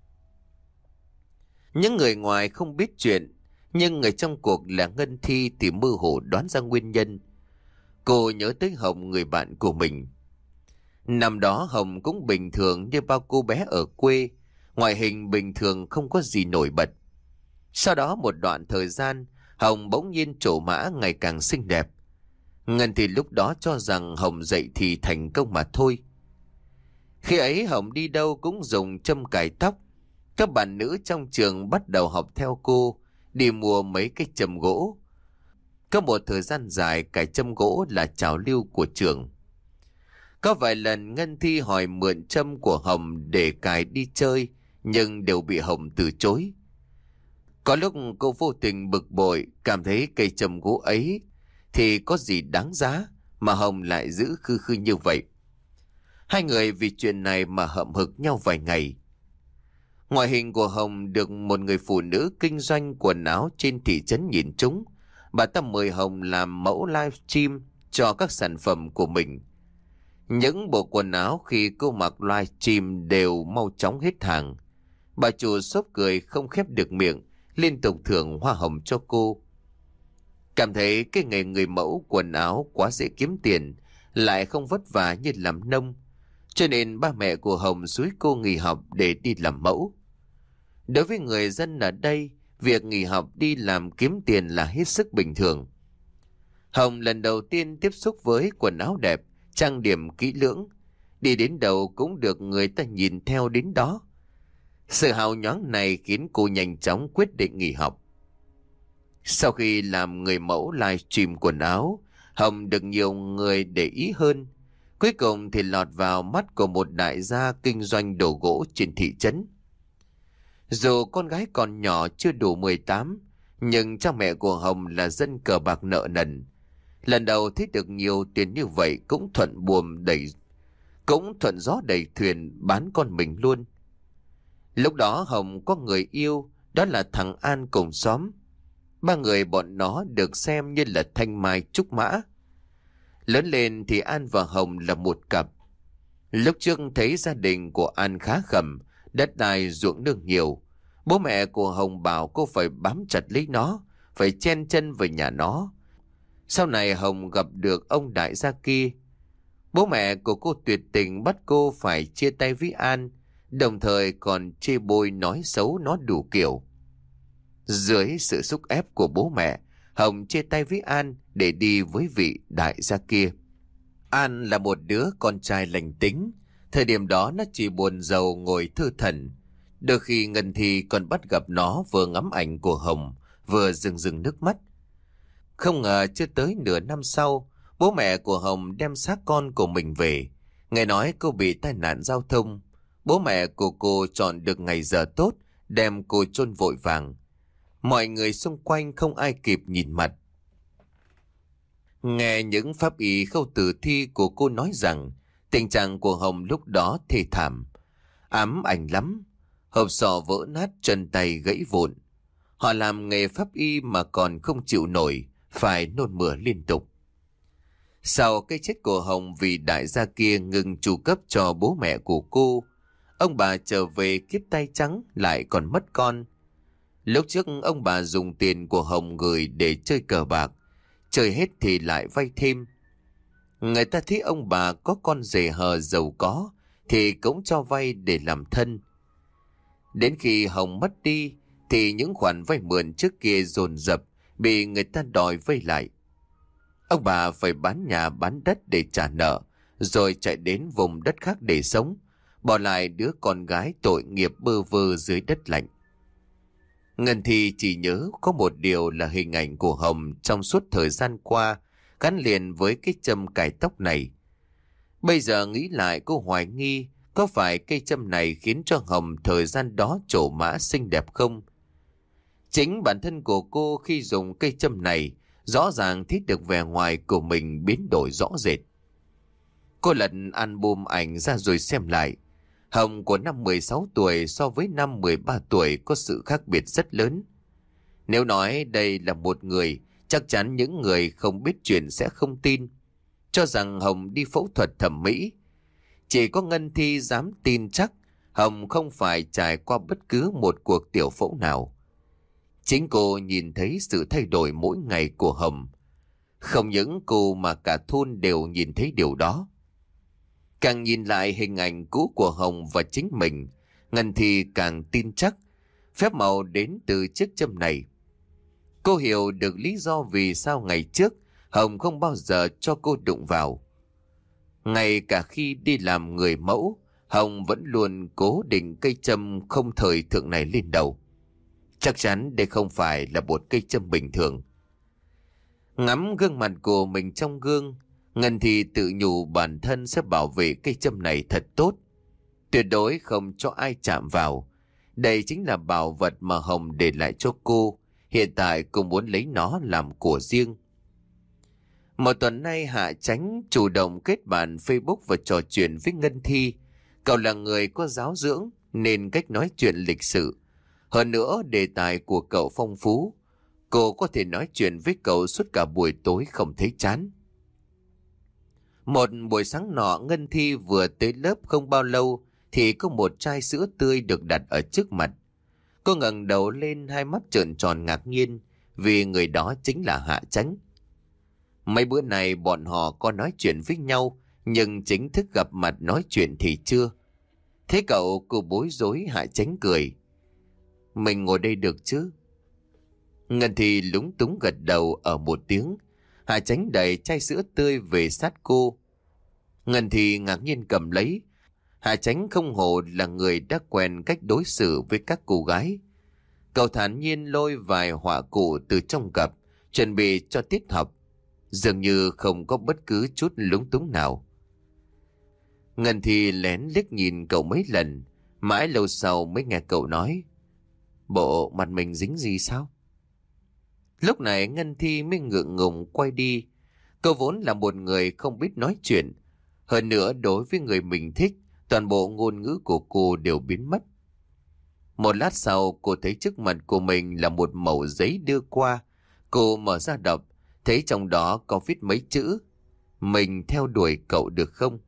Những người ngoài không biết chuyện, nhưng người trong cuộc là Ngân Thi thì mơ hồ đoán ra nguyên nhân. Cô nhớ tới Hồng, người bạn của mình. Năm đó Hồng cũng bình thường như bao cô bé ở quê, ngoại hình bình thường không có gì nổi bật. Sau đó một đoạn thời gian, Hồng bỗng nhiên trổ mã ngày càng xinh đẹp. Ngân Thi lúc đó cho rằng Hồng dậy thì thành công mà thôi. Khi ấy Hồng đi đâu cũng dùng châm cài tóc. Các bạn nữ trong trường bắt đầu học theo cô, đi mua mấy cái châm gỗ. Có một thời gian dài cài châm gỗ là trào lưu của trường. Có vài lần Ngân Thi hỏi mượn châm của Hồng để cài đi chơi, nhưng đều bị Hồng từ chối. Có lúc cô vô tình bực bội, cảm thấy cây châm gỗ ấy thì có gì đáng giá mà Hồng lại giữ khư khư như vậy. Hai người vì chuyện này mà hậm hực nhau vài ngày. Ngoại hình của Hồng được một người phụ nữ kinh doanh quần áo trên thị trấn nhìn trúng. Bà ta mời Hồng làm mẫu livestream cho các sản phẩm của mình. Những bộ quần áo khi cô mặc livestream đều mau chóng hết hàng. Bà chủ shop cười không khép được miệng, liên tục thưởng hoa hồng cho cô. Cảm thấy cái nghề người mẫu quần áo quá dễ kiếm tiền, lại không vất vả như làm nông, cho nên ba mẹ của Hồng xúi cô nghỉ học để đi làm mẫu. Đối với người dân ở đây, việc nghỉ học đi làm kiếm tiền là hết sức bình thường. Hồng lần đầu tiên tiếp xúc với quần áo đẹp, trang điểm kỹ lưỡng, đi đến đâu cũng được người ta nhìn theo đến đó. Sự hào nhoáng này khiến cô nhanh chóng quyết định nghỉ học. Sau khi làm người mẫu livestream quần áo, Hồng được nhiều người để ý hơn. Cuối cùng thì lọt vào mắt của một đại gia kinh doanh đồ gỗ trên thị trấn. Dù con gái còn nhỏ chưa đủ 18, nhưng cha mẹ của Hồng là dân cờ bạc nợ nần. Lần đầu thấy được nhiều tiền như vậy cũng thuận gió đẩy thuyền bán con mình luôn. Lúc đó Hồng có người yêu, đó là thằng An cùng xóm. Ba người bọn nó được xem như là thanh mai trúc mã. Lớn lên thì An và Hồng là một cặp. Lúc trước thấy gia đình của An khá khẩm, đất đai ruộng nương nhiều. Bố mẹ của Hồng bảo cô phải bám chặt lấy nó, phải chen chân về nhà nó. Sau này Hồng gặp được ông đại gia kia. Bố mẹ của cô tuyệt tình bắt cô phải chia tay với An, đồng thời còn chê bôi nói xấu nó đủ kiểu. Dưới sự xúc ép của bố mẹ, Hồng chia tay với An để đi với vị đại gia kia. An là một đứa con trai lành tính. Thời điểm đó nó chỉ buồn rầu ngồi thư thần. Đôi khi Ngân Thi còn bắt gặp nó vừa ngắm ảnh của Hồng, vừa rưng rưng nước mắt. Không ngờ chưa tới nửa năm sau, bố mẹ của Hồng đem xác con của mình về. Nghe nói cô bị tai nạn giao thông. Bố mẹ của cô chọn được ngày giờ tốt, đem cô chôn vội vàng. Mọi người xung quanh không ai kịp nhìn mặt. Nghe những pháp y khâu tử thi của cô nói rằng tình trạng của Hồng lúc đó thê thảm, ám ảnh lắm. Hộp sọ vỡ nát, chân tay gãy vụn. Họ làm nghề pháp y mà còn không chịu nổi, phải nôn mửa liên tục. Sau cái chết của Hồng vì đại gia kia ngừng chu cấp cho bố mẹ của cô, ông bà trở về kiếp tay trắng lại còn mất con. Lúc trước ông bà dùng tiền của Hồng gửi để chơi cờ bạc, chơi hết thì lại vay thêm. Người ta thấy ông bà có con rể hờ giàu có thì cũng cho vay để làm thân. Đến khi Hồng mất đi thì những khoản vay mượn trước kia dồn dập bị người ta đòi vay lại. Ông bà phải bán nhà bán đất để trả nợ, rồi chạy đến vùng đất khác để sống, bỏ lại đứa con gái tội nghiệp bơ vơ dưới đất lạnh. Ngân Thi chỉ nhớ có một điều là hình ảnh của Hồng trong suốt thời gian qua gắn liền với cái châm cài tóc này. Bây giờ nghĩ lại, cô hoài nghi có phải cây châm này khiến cho Hồng thời gian đó trổ mã xinh đẹp không? Chính bản thân của cô khi dùng cây châm này rõ ràng thấy được vẻ ngoài của mình biến đổi rõ rệt. Cô lật album ảnh ra rồi xem lại. Hồng của năm 16 tuổi so với năm 13 tuổi có sự khác biệt rất lớn. Nếu nói đây là một người, chắc chắn những người không biết chuyện sẽ không tin, cho rằng Hồng đi phẫu thuật thẩm mỹ. Chỉ có Ngân Thi dám tin chắc Hồng không phải trải qua bất cứ một cuộc tiểu phẫu nào. Chính cô nhìn thấy sự thay đổi mỗi ngày của Hồng. Không những cô mà cả thôn đều nhìn thấy điều đó. Càng nhìn lại hình ảnh cũ của Hồng và chính mình, Ngân Thi càng tin chắc phép màu đến từ chiếc châm này. Cô hiểu được lý do vì sao ngày trước Hồng không bao giờ cho cô đụng vào. Ngay cả khi đi làm người mẫu, Hồng vẫn luôn cố định cây châm không thời thượng này lên đầu. Chắc chắn đây không phải là một cây châm bình thường. Ngắm gương mặt của mình trong gương, Ngân Thi tự nhủ bản thân sẽ bảo vệ cây châm này thật tốt. Tuyệt đối không cho ai chạm vào. Đây chính là bảo vật mà Hồng để lại cho cô. Hiện tại cô muốn lấy nó làm của riêng. Một tuần nay Hạ Chánh chủ động kết bạn Facebook và trò chuyện với Ngân Thi. Cậu là người có giáo dưỡng nên cách nói chuyện lịch sự. Hơn nữa đề tài của cậu phong phú. Cô có thể nói chuyện với cậu suốt cả buổi tối không thấy chán. Một buổi sáng nọ, Ngân Thi vừa tới lớp không bao lâu thì có một chai sữa tươi được đặt ở trước mặt. Cô ngẩng đầu lên, hai mắt trợn tròn ngạc nhiên vì người đó chính là Hạ Chánh. Mấy bữa này bọn họ có nói chuyện với nhau, nhưng chính thức gặp mặt nói chuyện thì chưa. Thế cậu, cô bối rối. Hạ Chánh cười. Mình ngồi đây được chứ? Ngân Thi lúng túng gật đầu ở một tiếng. Hạ Chánh đẩy chai sữa tươi về sát cô. Ngân Thi ngạc nhiên cầm lấy. Hạ Chánh không hổ là người đã quen cách đối xử với các cô gái. Cậu thản nhiên lôi vài họa cụ từ trong cặp, chuẩn bị cho tiết học. Dường như không có bất cứ chút lúng túng nào. Ngân Thi lén liếc nhìn cậu mấy lần, mãi lâu sau mới nghe cậu nói. Bộ mặt mình dính gì sao? Lúc này Ngân Thi mới ngượng ngùng quay đi. Cô vốn là một người không biết nói chuyện. Hơn nữa đối với người mình thích, toàn bộ ngôn ngữ của cô đều biến mất. Một lát sau cô thấy trước mặt của mình là một mẩu giấy đưa qua. Cô mở ra đọc, thấy trong đó có viết mấy chữ. Mình theo đuổi cậu được không?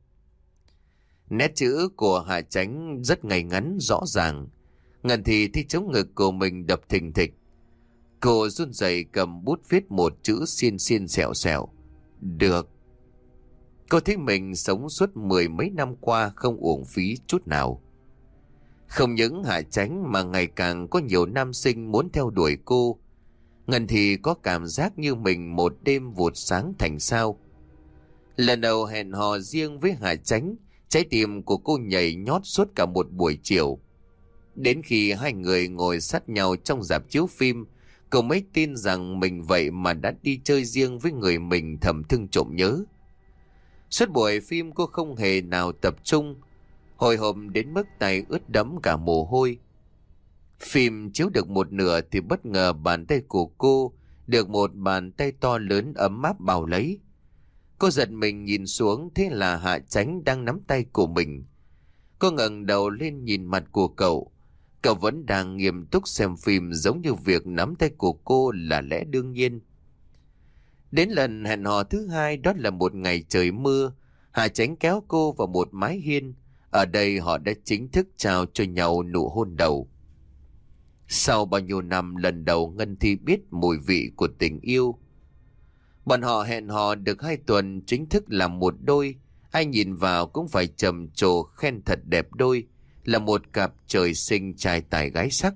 Nét chữ của Hạ Chánh rất ngay ngắn rõ ràng. Ngân Thi thấy chống ngực của mình đập thình thịch. Cô run rẩy cầm bút viết một chữ xiên xiên xẹo xẹo. Được. Cô thấy mình sống suốt mười mấy năm qua không uổng phí chút nào. Không những Hạ Chánh mà ngày càng có nhiều nam sinh muốn theo đuổi cô. Ngân Thi có cảm giác như mình một đêm vụt sáng thành sao. Lần đầu hẹn hò riêng với Hạ Chánh, trái tim của cô nhảy nhót suốt cả một buổi chiều. Đến khi hai người ngồi sát nhau trong rạp chiếu phim, cô mới tin rằng mình vậy mà đã đi chơi riêng với người mình thầm thương trộm nhớ. Suốt buổi phim cô không hề nào tập trung, hồi hộp đến mức tay ướt đẫm cả mồ hôi. Phim chiếu được một nửa thì bất ngờ bàn tay của cô được một bàn tay to lớn ấm áp bao lấy. Cô giật mình nhìn xuống, thế là Hạ Chánh đang nắm tay của mình. Cô ngẩng đầu lên nhìn mặt của cậu. Cậu vẫn đang nghiêm túc xem phim, giống như việc nắm tay của cô là lẽ đương nhiên. Đến lần hẹn hò thứ hai, đó là một ngày trời mưa. Hạ Chánh kéo cô vào một mái hiên. Ở đây họ đã chính thức trao cho nhau nụ hôn đầu. Sau bao nhiêu năm, lần đầu Ngân Thi biết mùi vị của tình yêu. Bọn họ hẹn hò được 2 tuần, chính thức làm một đôi. Ai nhìn vào cũng phải trầm trồ khen thật đẹp đôi, là một cặp trời sinh trai tài gái sắc.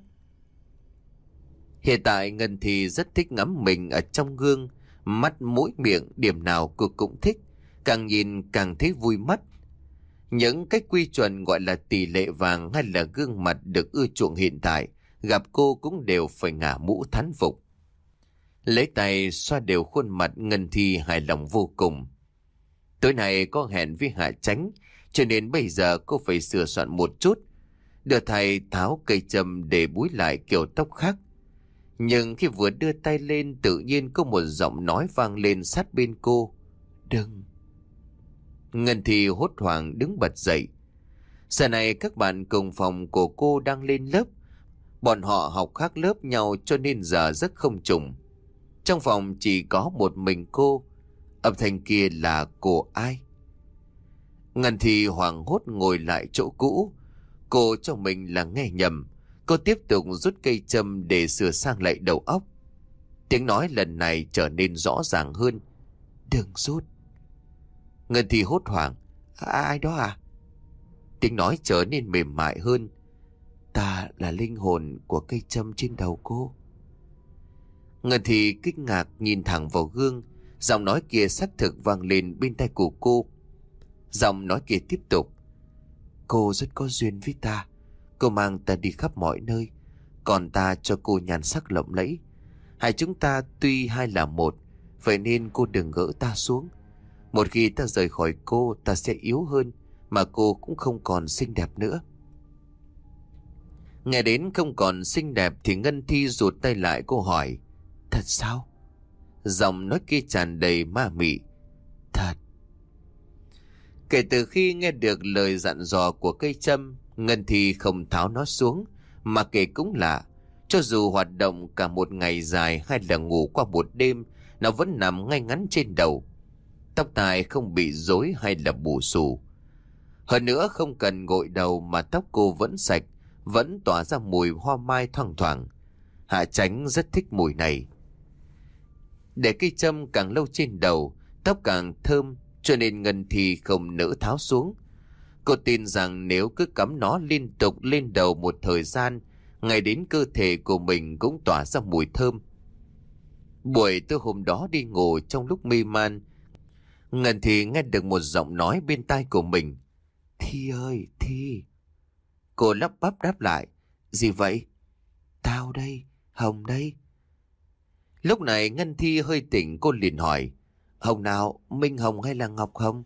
Hiện tại Ngân Thi rất thích ngắm mình ở trong gương, mắt mũi miệng điểm nào cô cũng thích, càng nhìn càng thấy vui mắt. Những cách quy chuẩn gọi là tỷ lệ vàng hay là gương mặt được ưa chuộng hiện tại, gặp cô cũng đều phải ngả mũ thán phục. Lấy tay xoa đều khuôn mặt, Ngân Thi hài lòng vô cùng. Tối nay có hẹn với Hạ Chánh, cho nên bây giờ cô phải sửa soạn một chút. Đưa thầy tháo cây châm để búi lại kiểu tóc khác. Nhưng khi vừa đưa tay lên, tự nhiên có một giọng nói vang lên sát bên cô. Đừng. Ngân Thi hốt hoảng đứng bật dậy. Giờ này các bạn cùng phòng của cô đang lên lớp. Bọn họ học khác lớp nhau cho nên giờ rất không trùng. Trong phòng chỉ có một mình cô. Âm thanh kia là của ai? Ngân Thi hoảng hốt ngồi lại chỗ cũ. Cô cho mình là nghe nhầm. Cô tiếp tục rút cây châm để sửa sang lại đầu óc. Tiếng nói lần này trở nên rõ ràng hơn. Đừng rút. Ngân Thi hốt hoảng. Ai đó à? Tiếng nói trở nên mềm mại hơn. Ta là linh hồn của cây châm trên đầu cô. Ngân Thi kinh ngạc nhìn thẳng vào gương. Giọng nói kia xác thực vang lên bên tai của cô. Giọng nói kia tiếp tục. Cô rất có duyên với ta. Cô mang ta đi khắp mọi nơi, còn ta cho cô nhan sắc lộng lẫy. Hai chúng ta tuy hai là một, vậy nên cô đừng gỡ ta xuống. Một khi ta rời khỏi cô, ta sẽ yếu hơn, mà cô cũng không còn xinh đẹp nữa. Nghe đến không còn xinh đẹp thì Ngân Thi rụt tay lại, cô hỏi. Thật sao? Giọng nói kia tràn đầy ma mị. Thật. Kể từ khi nghe được lời dặn dò của cây châm, Ngân Thi không tháo nó xuống, mà kể cũng lạ. Cho dù hoạt động cả một ngày dài hay là ngủ qua một đêm, nó vẫn nằm ngay ngắn trên đầu. Tóc tai không bị rối hay là bù xù. Hơn nữa không cần gội đầu mà tóc cô vẫn sạch, vẫn tỏa ra mùi hoa mai thoang thoảng. Hạ Chánh rất thích mùi này. Để cây châm càng lâu trên đầu, tóc càng thơm, cho nên Ngân Thi không nỡ tháo xuống. Cô tin rằng nếu cứ cắm nó liên tục lên đầu một thời gian, ngày đến cơ thể của mình cũng tỏa ra mùi thơm. Buổi tối hôm đó đi ngủ, trong lúc mê man, Ngân Thi nghe được một giọng nói bên tai của mình. Thi ơi, Thi. Cô lắp bắp đáp lại. Gì vậy? Tao đây, Hồng đây. Lúc này Ngân Thi hơi tỉnh, cô liền hỏi. Hồng nào, Minh Hồng hay là Ngọc Hồng?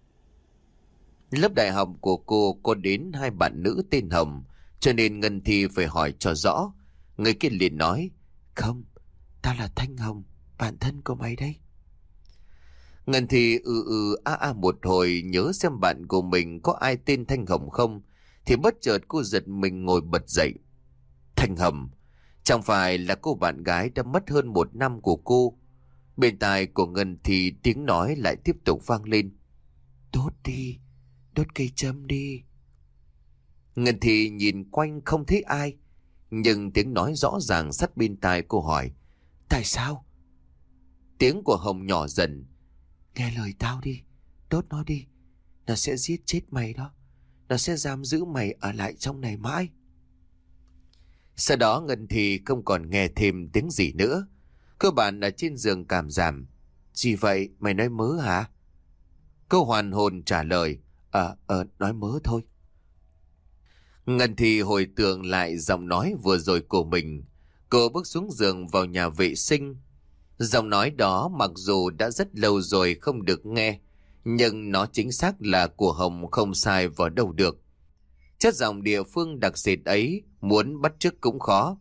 Lớp đại học của cô có đến 2 bạn nữ tên Hồng, cho nên Ngân Thi phải hỏi cho rõ. Người kia liền nói. Không, tao là Thanh Hồng, bạn thân của mày đây. Ngân Thi một hồi, nhớ xem bạn của mình có ai tên Thanh Hồng không, thì bất chợt cô giật mình ngồi bật dậy. Thanh Hồng, chẳng phải là cô bạn gái đã mất hơn 1 năm của cô? Bên tai của Ngân Thi tiếng nói lại tiếp tục vang lên. Đốt đi, đốt cây châm đi. Ngân Thi nhìn quanh không thấy ai, nhưng tiếng nói rõ ràng sát bên tai cô hỏi. Tại sao? Tiếng của Hồng nhỏ dần. Nghe lời tao đi, đốt nó đi. Nó sẽ giết chết mày đó. Nó sẽ giam giữ mày ở lại trong này mãi. Sau đó Ngân Thi không còn nghe thêm tiếng gì nữa. Cơ bản ở trên giường cảm giảm. Gì vậy, mày nói mớ hả? Cô hoàn hồn trả lời. Nói mớ thôi. Ngân Thi hồi tưởng lại giọng nói vừa rồi của mình. Cô bước xuống giường vào nhà vệ sinh. Giọng nói đó mặc dù đã rất lâu rồi không được nghe, nhưng nó chính xác là của Hồng, không sai vào đâu được. Chất giọng địa phương đặc sệt ấy muốn bắt chước cũng khó.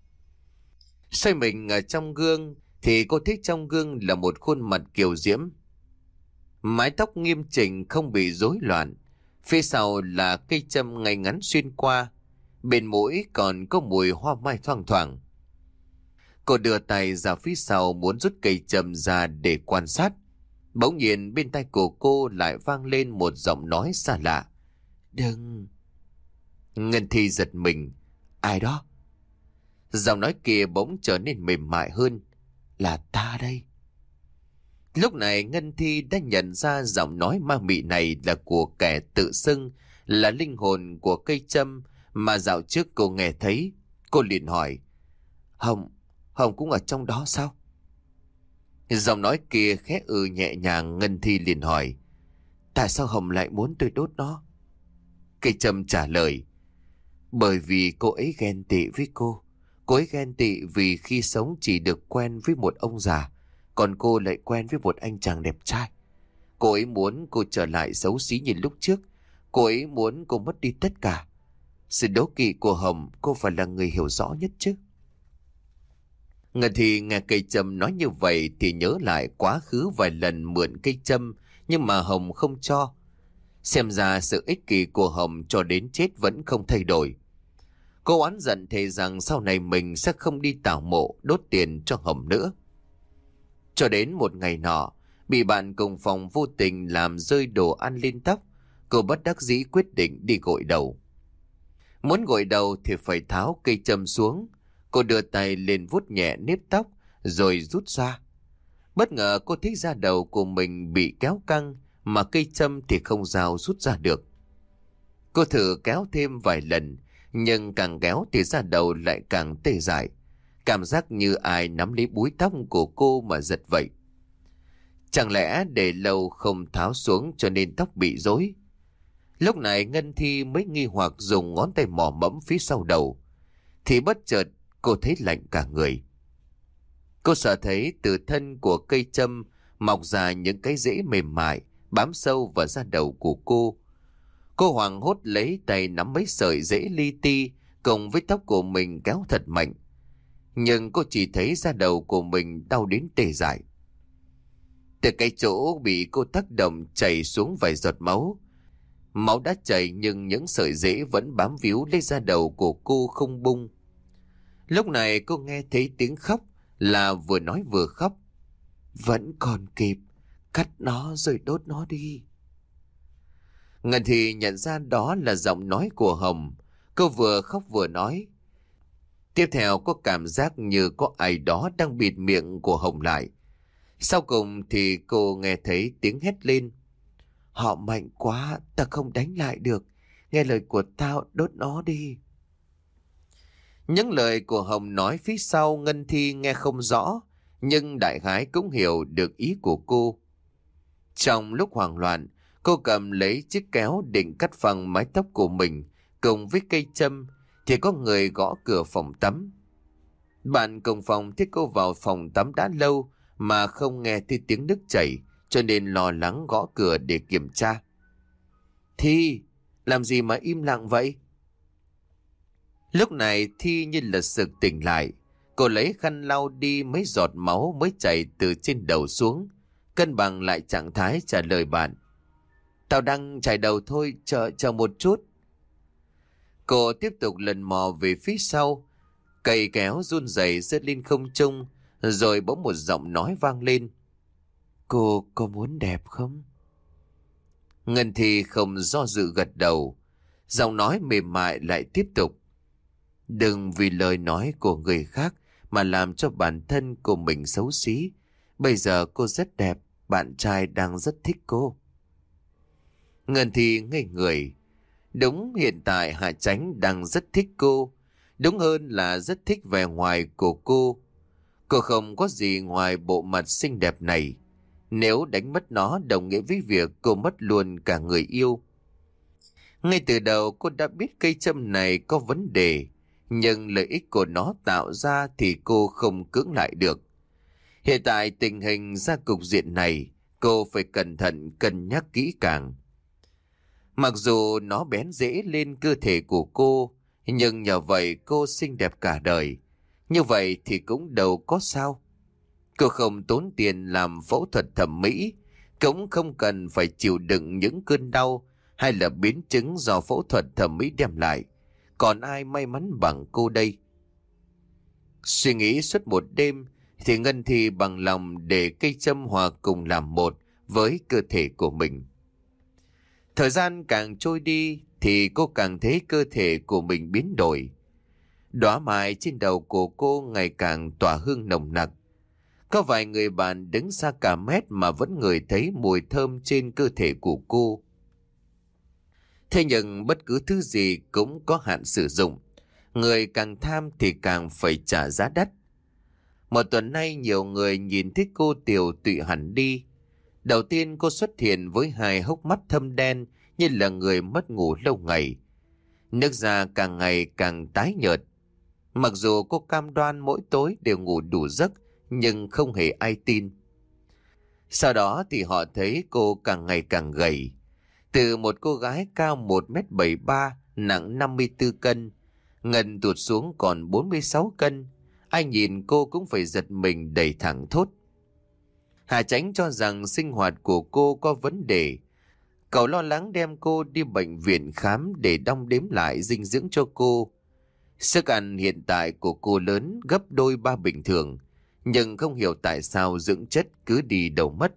Xoay mình ở trong gương thì cô thấy trong gương là một khuôn mặt kiều diễm. Mái tóc nghiêm chỉnh không bị rối loạn. Phía sau là cây châm ngay ngắn xuyên qua. Bên mũi còn có mùi hoa mai thoang thoảng. Cô đưa tay ra phía sau muốn rút cây châm ra để quan sát. Bỗng nhiên bên tai của cô lại vang lên một giọng nói xa lạ. Đừng! Ngân Thi giật mình. Ai đó? Giọng nói kia bỗng trở nên mềm mại hơn. Là ta đây. Lúc này Ngân Thi đã nhận ra giọng nói ma mị này là của kẻ tự xưng là linh hồn của cây châm mà dạo trước cô nghe thấy. Cô liền hỏi. Hồng cũng ở trong đó sao? Giọng nói kia khẽ nhẹ nhàng. Ngân Thi liền hỏi. Tại sao Hồng lại muốn tôi đốt nó? Cây châm trả lời. Bởi vì cô ấy ghen tị với cô. Cô ấy ghen tị vì khi sống chỉ được quen với một ông già, còn cô lại quen với một anh chàng đẹp trai. Cô ấy muốn cô trở lại xấu xí như lúc trước. Cô ấy muốn cô mất đi tất cả. Sự đố kỵ của Hồng cô phải là người hiểu rõ nhất chứ. Ngân Thi nghe cây châm nói như vậy thì nhớ lại quá khứ vài lần mượn cây châm nhưng mà Hồng không cho. Xem ra sự ích kỷ của Hồng cho đến chết vẫn không thay đổi. Cô oán giận thề rằng sau này mình sẽ không đi tảo mộ đốt tiền cho Hồng nữa. Cho đến một ngày nọ, bị bạn cùng phòng vô tình làm rơi đồ ăn lên tóc, cô bất đắc dĩ quyết định đi gội đầu. Muốn gội đầu thì phải tháo cây châm xuống. Cô đưa tay lên vuốt nhẹ nếp tóc rồi rút ra. Bất ngờ cô thấy da đầu của mình bị kéo căng mà cây châm thì không dao rút ra được. Cô thử kéo thêm vài lần, nhưng càng kéo thì da đầu lại càng tê dại. Cảm giác như ai nắm lấy búi tóc của cô mà giật vậy. Chẳng lẽ để lâu không tháo xuống cho nên tóc bị rối? Lúc này Ngân Thi mới nghi hoặc dùng ngón tay mò mẫm phía sau đầu. Thì bất chợt cô thấy lạnh cả người. Cô sợ thấy từ thân của cây châm mọc ra những cái rễ mềm mại bám sâu vào da đầu của cô. Cô hoảng hốt lấy tay nắm mấy sợi rễ li ti cùng với tóc của mình kéo thật mạnh. Nhưng cô chỉ thấy da đầu của mình đau đến tê dại. Từ cái chỗ bị cô tác động chảy xuống vài giọt máu. Máu đã chảy nhưng những sợi rễ vẫn bám víu lấy da đầu của cô không bung. Lúc này cô nghe thấy tiếng khóc, là vừa nói vừa khóc. Vẫn còn kịp, cắt nó rồi đốt nó đi. Ngân Thi nhận ra đó là giọng nói của Hồng. Cô vừa khóc vừa nói. Tiếp theo có cảm giác như có ai đó đang bịt miệng của Hồng lại. Sau cùng thì cô nghe thấy tiếng hét lên. Họ mạnh quá, ta không đánh lại được. Nghe lời của tao, đốt nó đi. Những lời của Hồng nói phía sau Ngân Thi nghe không rõ, nhưng đại khái cũng hiểu được ý của cô. Trong lúc hoảng loạn, cô cầm lấy chiếc kéo định cắt phăng mái tóc của mình cùng với cây châm, thì có người gõ cửa phòng tắm. Bạn cùng phòng thấy cô vào phòng tắm đã lâu mà không nghe thấy tiếng nước chảy, cho nên lo lắng gõ cửa để kiểm tra. Thi, làm gì mà im lặng vậy? Lúc này Thi như là sực tỉnh lại. Cô lấy khăn lau đi mấy giọt máu mới chảy từ trên đầu xuống, cân bằng lại trạng thái trả lời bạn. Tao đang chảy đầu thôi, chờ một chút. Cô tiếp tục lần mò về phía sau. Cây kéo run rẩy rớt lên không trung, rồi bỗng một giọng nói vang lên. Cô có muốn đẹp không? Ngân Thi không do dự gật đầu. Giọng nói mềm mại lại tiếp tục. Đừng vì lời nói của người khác mà làm cho bản thân của mình xấu xí. Bây giờ cô rất đẹp, bạn trai đang rất thích cô. Ngân Thi ngây người. Đúng, hiện tại Hạ Chánh đang rất thích cô. Đúng hơn là rất thích vẻ ngoài của cô. Cô không có gì ngoài bộ mặt xinh đẹp này. Nếu đánh mất nó đồng nghĩa với việc cô mất luôn cả người yêu. Ngay từ đầu cô đã biết cây châm này có vấn đề, nhưng lợi ích của nó tạo ra thì cô không cưỡng lại được. Hiện tại tình hình ra cục diện này, cô phải cẩn thận cân nhắc kỹ càng. Mặc dù nó bén rễ lên cơ thể của cô, nhưng nhờ vậy cô xinh đẹp cả đời. Như vậy thì cũng đâu có sao. Cô không tốn tiền làm phẫu thuật thẩm mỹ, cũng không cần phải chịu đựng những cơn đau hay là biến chứng do phẫu thuật thẩm mỹ đem lại. Còn ai may mắn bằng cô đây? Suy nghĩ suốt một đêm thì Ngân Thi bằng lòng để cây châm hòa cùng làm một với cơ thể của mình. Thời gian càng trôi đi thì cô càng thấy cơ thể của mình biến đổi. Đóa mai trên đầu của cô ngày càng tỏa hương nồng nặc. Có vài người bạn đứng xa cả mét mà vẫn ngửi thấy mùi thơm trên cơ thể của cô. Thế nhưng bất cứ thứ gì cũng có hạn sử dụng. Người càng tham thì càng phải trả giá đắt. Một tuần nay nhiều người nhìn thấy cô tiều tụy hẳn đi. Đầu tiên cô xuất hiện với hai hốc mắt thâm đen như là người mất ngủ lâu ngày. Nước da càng ngày càng tái nhợt. Mặc dù cô cam đoan mỗi tối đều ngủ đủ giấc, nhưng không hề ai tin. Sau đó thì họ thấy cô càng ngày càng gầy. Từ một cô gái cao 1m73, nặng 54 cân, Ngân tụt xuống còn 46 cân. Ai nhìn cô cũng phải giật mình đầy thẳng thốt. Hà Chánh cho rằng sinh hoạt của cô có vấn đề. Cậu lo lắng đem cô đi bệnh viện khám để đong đếm lại dinh dưỡng cho cô. Sức ăn hiện tại của cô lớn gấp đôi ba bình thường, nhưng không hiểu tại sao dưỡng chất cứ đi đâu mất.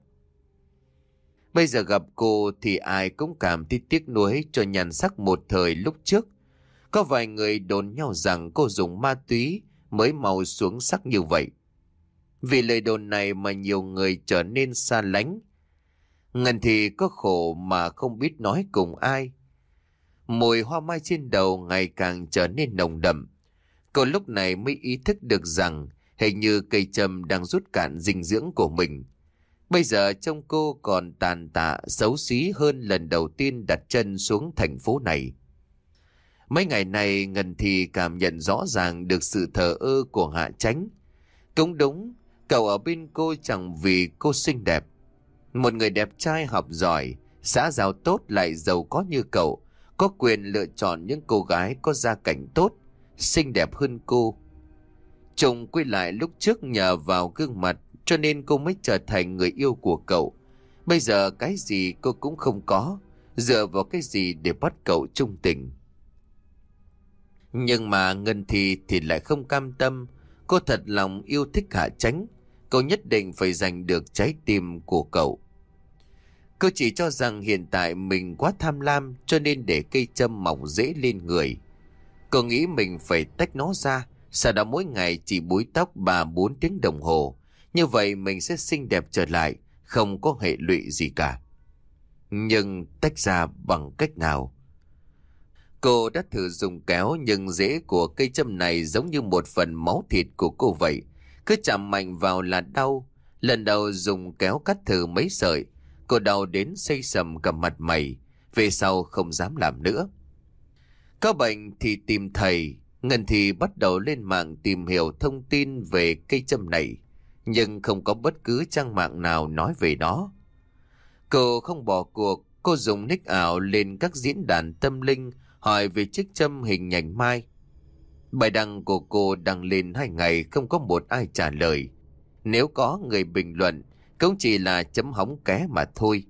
Bây giờ gặp cô thì ai cũng cảm thấy tiếc nuối cho nhan sắc một thời lúc trước. Có vài người đồn nhau rằng cô dùng ma túy mới màu xuống sắc như vậy. Vì lời đồn này mà nhiều người trở nên xa lánh. Ngân thì có khổ mà không biết nói cùng ai. Mùi hoa mai trên đầu ngày càng trở nên nồng đậm. Cô lúc này mới ý thức được rằng hình như cây châm đang rút cạn dinh dưỡng của mình. Bây giờ trông cô còn tàn tạ xấu xí hơn lần đầu tiên đặt chân xuống thành phố này. Mấy ngày này Ngân thì cảm nhận rõ ràng được sự thờ ơ của Hạ Chánh. Cũng đúng, cậu ở bên cô chẳng vì cô xinh đẹp. Một người đẹp trai học giỏi, xã giao tốt lại giàu có như cậu, có quyền lựa chọn những cô gái có gia cảnh tốt, xinh đẹp hơn cô. Trùng quy lại lúc trước nhờ vào gương mặt cho nên cô mới trở thành người yêu của cậu. Bây giờ cái gì cô cũng không có, dựa vào cái gì để bắt cậu trung tình. Nhưng mà Ngân thì lại không cam tâm. Cô thật lòng yêu thích Hạ Chánh. Cô nhất định phải giành được trái tim của cậu. Cô chỉ cho rằng hiện tại mình quá tham lam cho nên để cây châm mọc rễ lên người. Cô nghĩ mình phải tách nó ra, sau đó mỗi ngày chỉ búi tóc 3-4 tiếng đồng hồ. Như vậy mình sẽ xinh đẹp trở lại, không có hệ lụy gì cả. Nhưng tách ra bằng cách nào? Cô đã thử dùng kéo nhưng rễ của cây châm này giống như một phần máu thịt của cô vậy. Cứ chạm mạnh vào là đau. Lần đầu dùng kéo cắt thử mấy sợi, cô đau đến xây sầm cả mặt mày. Về sau không dám làm nữa. Có bệnh thì tìm thầy. Ngân thì bắt đầu lên mạng tìm hiểu thông tin về cây châm này. Nhưng không có bất cứ trang mạng nào nói về nó. Cô không bỏ cuộc. Cô dùng nick ảo lên các diễn đàn tâm linh hỏi về chiếc châm hình nhành mai. Bài đăng của cô đăng lên 2 ngày không có một ai trả lời. Nếu có người bình luận cũng chỉ là chấm hóng ké mà thôi.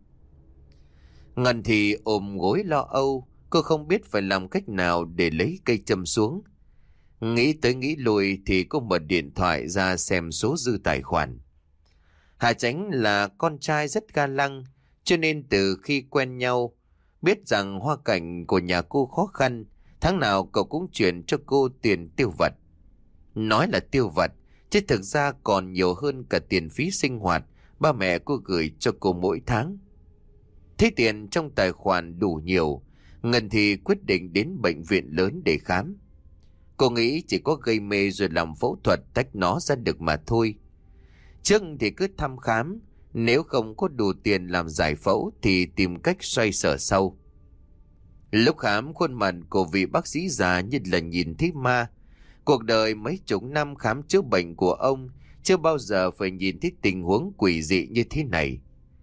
Ngân thì ôm gối lo âu. Cô không biết phải làm cách nào để lấy cây châm xuống. Nghĩ tới nghĩ lui thì cô mở điện thoại ra xem số dư tài khoản. Hà Chánh là con trai rất ga lăng, cho nên từ khi quen nhau, biết rằng hoa cảnh của nhà cô khó khăn, tháng nào cậu cũng chuyển cho cô tiền tiêu vặt. Nói là tiêu vặt, chứ thực ra còn nhiều hơn cả tiền phí sinh hoạt ba mẹ cô gửi cho cô mỗi tháng. Thấy tiền trong tài khoản đủ nhiều, Ngân thì quyết định đến bệnh viện lớn để khám. Cô nghĩ chỉ có gây mê rồi làm phẫu thuật tách nó ra được mà thôi. Trước thì cứ thăm khám, nếu không có đủ tiền làm giải phẫu thì tìm cách xoay sở sau. Lúc khám, khuôn mặt của vị bác sĩ già như là nhìn thấy ma. Cuộc đời mấy chục năm khám chữa bệnh của ông chưa bao giờ phải nhìn thấy tình huống quỷ dị như thế này.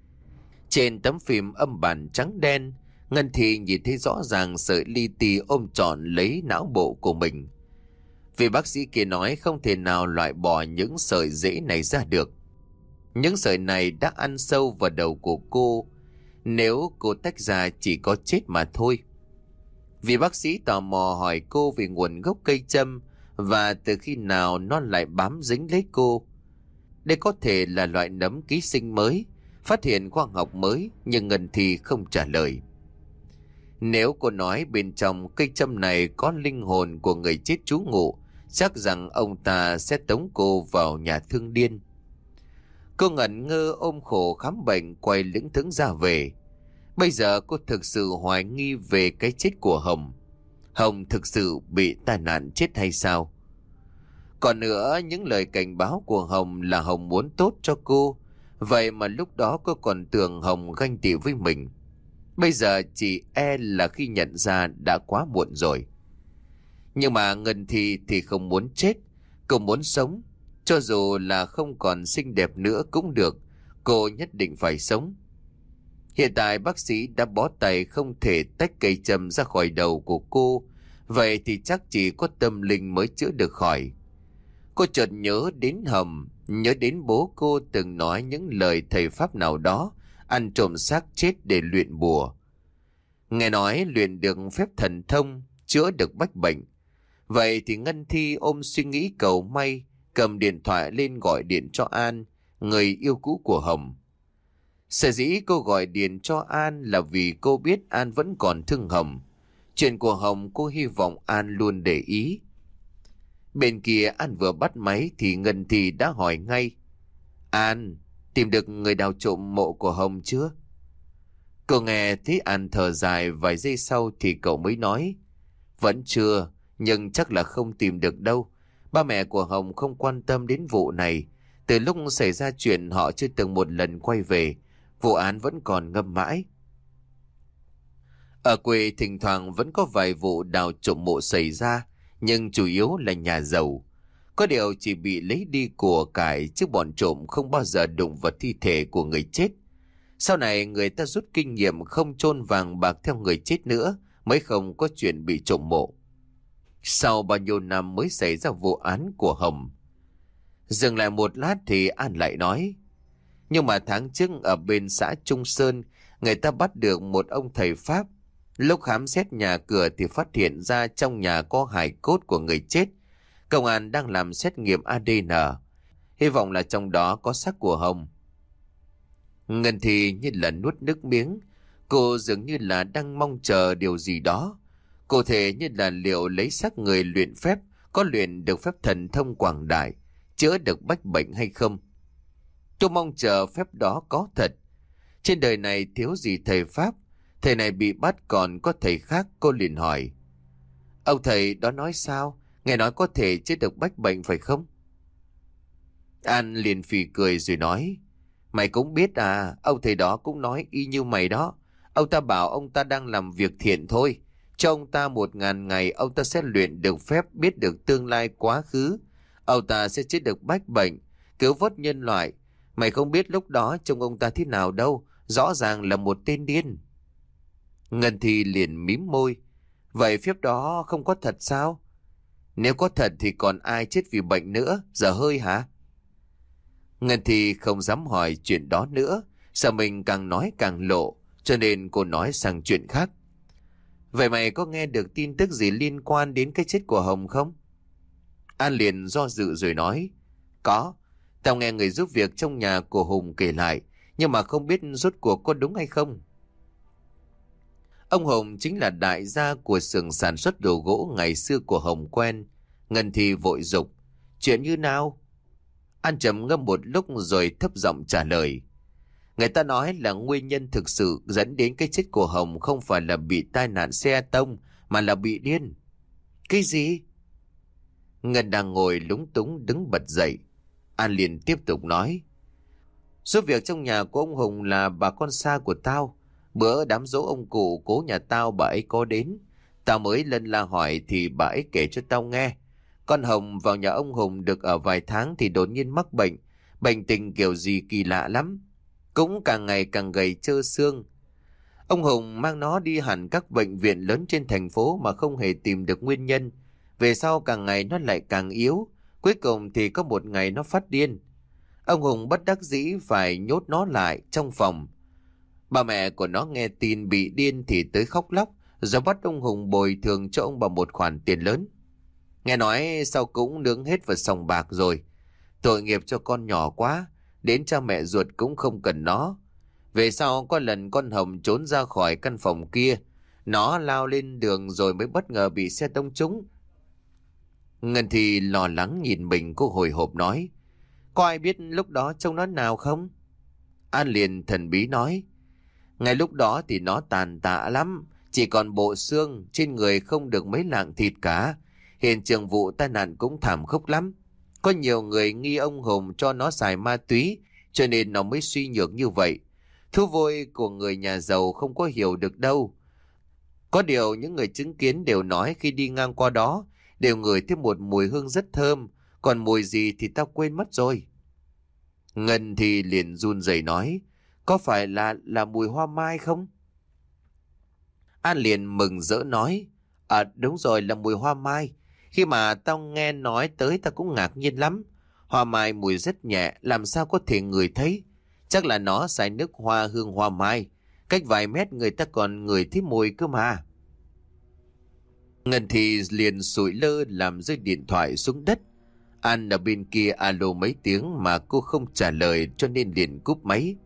Trên tấm phim âm bản trắng đen, Ngân Thị nhìn thấy rõ ràng sợi li ti ôm trọn lấy não bộ của mình. Vị bác sĩ kia nói không thể nào loại bỏ những sợi rễ này ra được. Những sợi này đã ăn sâu vào đầu của cô. Nếu cô tách ra chỉ có chết mà thôi. Vị bác sĩ tò mò hỏi cô về nguồn gốc cây châm và từ khi nào nó lại bám dính lấy cô. Đây có thể là loại nấm ký sinh mới, phát hiện khoa học mới, nhưng Ngân Thi không trả lời. Nếu cô nói bên trong cây châm này có linh hồn của người chết trú ngụ, chắc rằng ông ta sẽ tống cô vào nhà thương điên. Cô ngẩn ngơ ôm khổ khám bệnh quay lững thững ra về. Bây giờ cô thực sự hoài nghi về cái chết của Hồng. Hồng thực sự bị tai nạn chết hay sao? Còn nữa, những lời cảnh báo của Hồng là Hồng muốn tốt cho cô. Vậy mà lúc đó cô còn tưởng Hồng ganh tị với mình. Bây giờ chỉ là khi nhận ra đã quá muộn rồi. Nhưng mà Ngân Thi thì không muốn chết. Cô muốn sống. Cho dù là không còn xinh đẹp nữa cũng được. Cô nhất định phải sống. Hiện tại bác sĩ đã bó tay không thể tách cây châm ra khỏi đầu của cô. Vậy thì chắc chỉ có tâm linh mới chữa được khỏi. Cô chợt nhớ đến Hồng, nhớ đến bố cô từng nói những lời thầy pháp nào đó, ăn trộm xác chết để luyện bùa. Nghe nói luyện được phép thần thông, chữa được bách bệnh. Vậy thì Ngân Thi ôm suy nghĩ cầu may, cầm điện thoại lên gọi điện cho An, người yêu cũ của Hồng. Sở dĩ cô gọi điện cho An là vì cô biết An vẫn còn thương Hồng. Chuyện của Hồng cô hy vọng An luôn để ý. Bên kia An vừa bắt máy thì Ngân Thi đã hỏi ngay. An, tìm được người đào trộm mộ của Hồng chưa? Cô nghe thấy An thở dài vài giây sau thì cậu mới nói. Vẫn chưa, nhưng chắc là không tìm được đâu. Ba mẹ của Hồng không quan tâm đến vụ này. Từ lúc xảy ra chuyện họ chưa từng một lần quay về. Vụ án vẫn còn ngâm mãi. Ở quê thỉnh thoảng vẫn có vài vụ đào trộm mộ xảy ra, nhưng chủ yếu là nhà giàu. Có điều chỉ bị lấy đi của cải chứ bọn trộm không bao giờ đụng vào thi thể của người chết. Sau này người ta rút kinh nghiệm không chôn vàng bạc theo người chết nữa, mới không có chuyện bị trộm mộ. Sau bao nhiêu năm mới xảy ra vụ án của Hồng. Dừng lại một lát thì An lại nói. Nhưng mà tháng trước ở bên xã Trung Sơn, người ta bắt được một ông thầy Pháp. Lúc khám xét nhà cửa thì phát hiện ra trong nhà có hài cốt của người chết. Công an đang làm xét nghiệm ADN. Hy vọng là trong đó có xác của Hồng. Ngân Thi như là nuốt nước miếng. Cô dường như là đang mong chờ điều gì đó. Cụ thể như là liệu lấy xác người luyện phép có luyện được phép thần thông quảng đại, chữa được bách bệnh hay không. Tôi mong chờ phép đó có thật. Trên đời này thiếu gì thầy Pháp. Thầy này bị bắt còn có thầy khác. Cô liền hỏi. Ông thầy đó nói sao? Nghe nói có thể chữa được bách bệnh phải không? An liền phì cười rồi nói. Mày cũng biết à, ông thầy đó cũng nói y như mày đó. Ông ta bảo ông ta đang làm việc thiện thôi. Cho ông ta 1000 ngày ông ta sẽ luyện được phép biết được tương lai quá khứ. Ông ta sẽ chữa được bách bệnh, cứu vớt nhân loại. Mày không biết lúc đó trông ông ta thế nào đâu. Rõ ràng là một tên điên. Ngân Thi liền mím môi. Vậy phép đó không có thật sao? Nếu có thật thì còn ai chết vì bệnh nữa? Dở hơi hả? Ngân Thi không dám hỏi chuyện đó nữa. Sợ mình càng nói càng lộ. Cho nên cô nói sang chuyện khác. Vậy mày có nghe được tin tức gì liên quan đến cái chết của Hồng không? An liền do dự rồi nói. Có. Tao nghe người giúp việc trong nhà của Hùng kể lại. Nhưng mà không biết rốt cuộc có đúng hay không. Ông Hùng chính là đại gia của xưởng sản xuất đồ gỗ ngày xưa của Hồng quen. Ngân Thi vội dục. Chuyện như nào? An trầm ngâm một lúc rồi thấp giọng trả lời. Người ta nói là nguyên nhân thực sự dẫn đến cái chết của Hồng không phải là bị tai nạn xe tông mà là bị điên. Cái gì? Ngân đang ngồi lúng túng đứng bật dậy. An liền tiếp tục nói. Giúp việc trong nhà của ông Hùng là bà con xa của tao. Bữa đám giỗ ông cụ cố nhà tao bà ấy có đến. Tao mới lên la hỏi thì bà ấy kể cho tao nghe. Con Hồng vào nhà ông Hùng được ở vài tháng thì đột nhiên mắc bệnh. Bệnh tình kiểu gì kỳ lạ lắm. Cũng càng ngày càng gầy trơ xương. Ông Hùng mang nó đi hẳn các bệnh viện lớn trên thành phố mà không hề tìm được nguyên nhân. Về sau càng ngày nó lại càng yếu. Cuối cùng thì có một ngày nó phát điên. Ông Hùng bất đắc dĩ phải nhốt nó lại trong phòng. Bà mẹ của nó nghe tin bị điên thì tới khóc lóc, rồi bắt ông Hùng bồi thường cho ông bằng một khoản tiền lớn. Nghe nói sau cũng nướng hết vào sòng bạc rồi. Tội nghiệp cho con nhỏ quá, đến cha mẹ ruột cũng không cần nó. Về sau có lần con Hồng trốn ra khỏi căn phòng kia, nó lao lên đường rồi mới bất ngờ bị xe tông trúng. Ngân thì lo lắng nhìn mình, cô hồi hộp nói: có ai biết lúc đó trông nó nào không? An liền thần bí nói: ngay lúc đó thì nó tàn tạ lắm, chỉ còn bộ xương, trên người không được mấy lạng thịt cả. Hiện trường vụ tai nạn cũng thảm khốc lắm. Có nhiều người nghi ông Hùng cho nó xài ma túy, cho nên nó mới suy nhược như vậy. Thú vui của người nhà giàu không có hiểu được đâu. Có điều những người chứng kiến đều nói khi đi ngang qua đó, đều ngửi thấy một mùi hương rất thơm, còn mùi gì thì tao quên mất rồi. Ngân thì liền run rẩy nói: có phải là mùi hoa mai không? An liền mừng rỡ nói: đúng rồi, là mùi hoa mai. Khi mà tao nghe nói tới tao cũng ngạc nhiên lắm. Hoa mai mùi rất nhẹ, làm sao có thể ngửi thấy? Chắc là nó xài nước hoa hương hoa mai. Cách vài mét người ta còn ngửi thấy mùi cơ mà. Ngân thì liền sụi lơ làm rơi điện thoại xuống đất. An ở bên kia alo mấy tiếng mà cô không trả lời, cho nên liền cúp máy.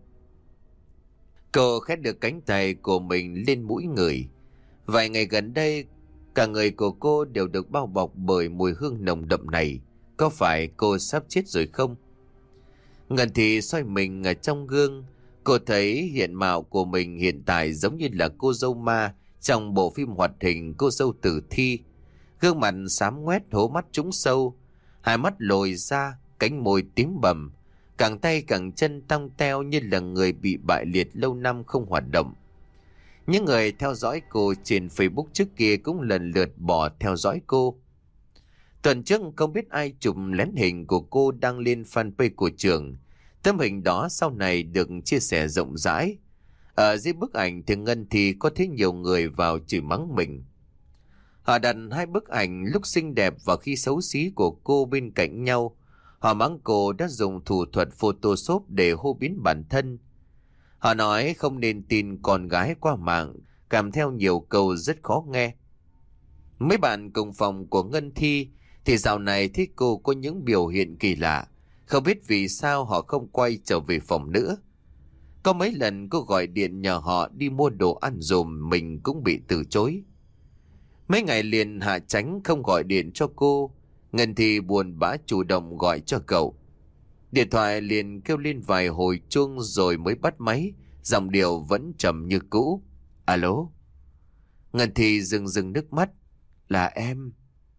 Cô khẽ được cánh tay của mình lên mũi người. Vài ngày gần đây, cả người của cô đều được bao bọc bởi mùi hương nồng đậm này. Có phải cô sắp chết rồi không? Ngân thì soi mình ở trong gương. Cô thấy hiện mạo của mình hiện tại giống như là cô dâu ma trong bộ phim hoạt hình Cô dâu tử thi. Gương mặt xám ngoét, hố mắt trũng sâu, hai mắt lồi ra, cánh môi tím bầm, càng tay càng chân tong teo như là người bị bại liệt lâu năm không hoạt động. Những người theo dõi cô trên Facebook trước kia cũng lần lượt bỏ theo dõi cô. Tuần trước không biết ai chụp lén hình của cô đăng lên fanpage của trường. Tấm hình đó sau này được chia sẻ rộng rãi. Ở dưới bức ảnh thì Ngân thì có thấy nhiều người vào chửi mắng mình. Họ đặt hai bức ảnh lúc xinh đẹp và khi xấu xí của cô bên cạnh nhau. Họ mắng cô đã dùng thủ thuật Photoshop để hô biến bản thân. Họ nói không nên tin con gái qua mạng, kèm theo nhiều câu rất khó nghe. Mấy bạn cùng phòng của Ngân Thi thì dạo này thấy cô có những biểu hiện kỳ lạ. Không biết vì sao họ không quay trở về phòng nữa. Có mấy lần cô gọi điện nhờ họ đi mua đồ ăn dùm, mình cũng bị từ chối. Mấy ngày liền Hạ Chánh không gọi điện cho cô. Ngân Thi buồn bã chủ động gọi cho cậu. Điện thoại liền kêu lên vài hồi chuông rồi mới bắt máy. Giọng điệu vẫn trầm như cũ. Alo? Ngân Thi rưng nước mắt. Là em.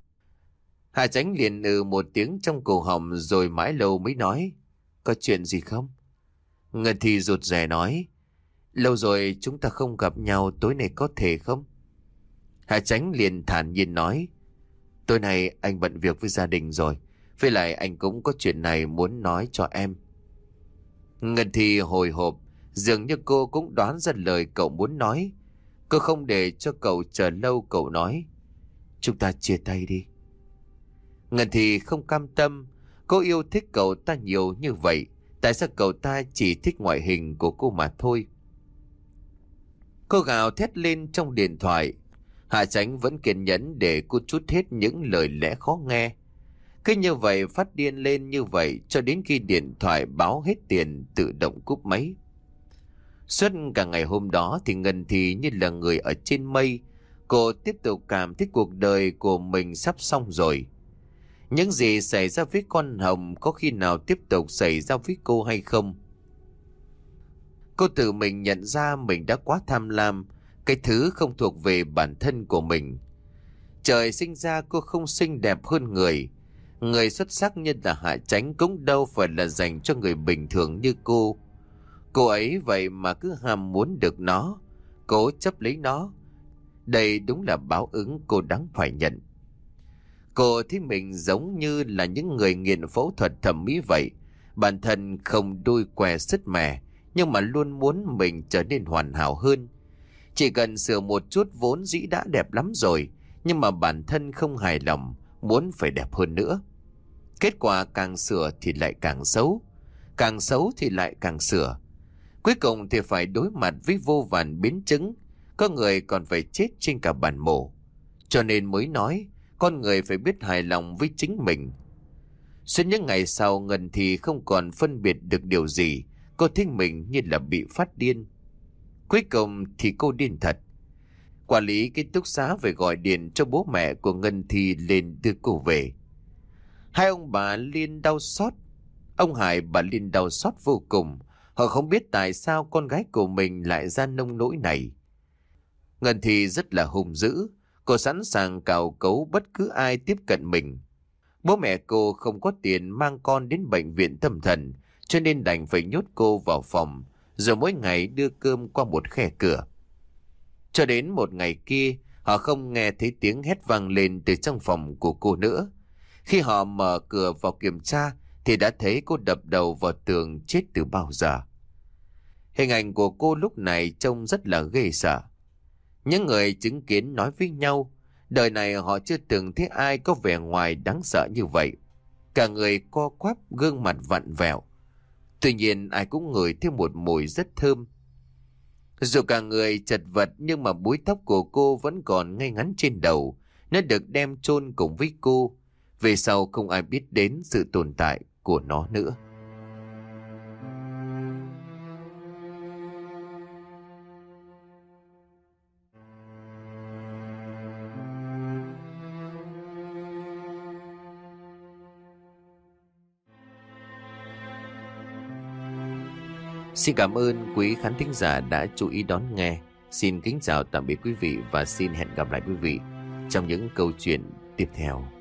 Hạ Chánh liền một tiếng trong cổ họng rồi mãi lâu mới nói. Có chuyện gì không? Ngân Thi rụt rè nói. Lâu rồi chúng ta không gặp nhau, tối nay có thể không? Hạ Chánh liền thản nhiên nói. Tối nay anh bận việc với gia đình rồi. Với lại anh cũng có chuyện này muốn nói cho em. Ngân Thi hồi hộp, dường như cô cũng đoán ra lời cậu muốn nói. Cô không để cho cậu chờ lâu, cậu nói. Chúng ta chia tay đi. Ngân Thi không cam tâm. Cô yêu thích cậu ta nhiều như vậy. Tại sao cậu ta chỉ thích ngoại hình của cô mà thôi? Cô gào thét lên trong điện thoại. Hạ Chánh vẫn kiên nhẫn để cô trút hết những lời lẽ khó nghe. Cứ như vậy phát điên lên như vậy cho đến khi điện thoại báo hết tiền tự động cúp máy. Suốt cả ngày hôm đó thì Ngân Thi như là người ở trên mây. Cô tiếp tục cảm thấy cuộc đời của mình sắp xong rồi. Những gì xảy ra với con Hồng có khi nào tiếp tục xảy ra với cô hay không? Cô tự mình nhận ra mình đã quá tham lam, cái thứ không thuộc về bản thân của mình. Trời sinh ra cô không xinh đẹp hơn người. Người xuất sắc như là Hạ Chánh cũng đâu phải là dành cho người bình thường như cô. Cô ấy vậy mà cứ ham muốn được nó. cố chấp lấy nó. Đây đúng là báo ứng cô đáng phải nhận. Cô thấy mình giống như là những người nghiện phẫu thuật thẩm mỹ vậy. Bản thân không đôi què sứt mẻ, nhưng mà luôn muốn mình trở nên hoàn hảo hơn. Chỉ cần sửa một chút vốn dĩ đã đẹp lắm rồi, nhưng mà bản thân không hài lòng, muốn phải đẹp hơn nữa. Kết quả càng sửa thì lại càng xấu, càng xấu thì lại càng sửa. Cuối cùng thì phải đối mặt với vô vàn biến chứng, có người còn phải chết trên cả bàn mổ. Cho nên mới nói, con người phải biết hài lòng với chính mình. Suốt những ngày sau, Ngân thì không còn phân biệt được điều gì. Cô thấy mình như là bị phát điên. Cuối cùng thì cô điên thật. Quản lý ký túc xá phải gọi điện cho bố mẹ của Ngân Thi lên đưa cô về. Hai ông bà Liên đau xót. Ông Hải bà Liên đau xót vô cùng. Họ không biết tại sao con gái của mình lại ra nông nỗi này. Ngân Thi rất là hung dữ. Cô sẵn sàng cào cấu bất cứ ai tiếp cận mình. Bố mẹ cô không có tiền mang con đến bệnh viện tâm thần, cho nên đành phải nhốt cô vào phòng, rồi mỗi ngày đưa cơm qua một khe cửa. Cho đến một ngày kia, họ không nghe thấy tiếng hét vang lên từ trong phòng của cô nữa. Khi họ mở cửa vào kiểm tra, thì đã thấy cô đập đầu vào tường chết từ bao giờ. Hình ảnh của cô lúc này trông rất là ghê sợ. Những người chứng kiến nói với nhau, đời này họ chưa từng thấy ai có vẻ ngoài đáng sợ như vậy. Cả người co quắp, gương mặt vặn vẹo. Tuy nhiên ai cũng ngửi thấy một mùi rất thơm. Dù cả người chật vật, nhưng mà búi tóc của cô vẫn còn ngay ngắn trên đầu. Nó được đem chôn cùng với cô. Về sau không ai biết đến sự tồn tại của nó nữa. Xin cảm ơn quý khán thính giả đã chú ý đón nghe. Xin kính chào tạm biệt quý vị và xin hẹn gặp lại quý vị trong những câu chuyện tiếp theo.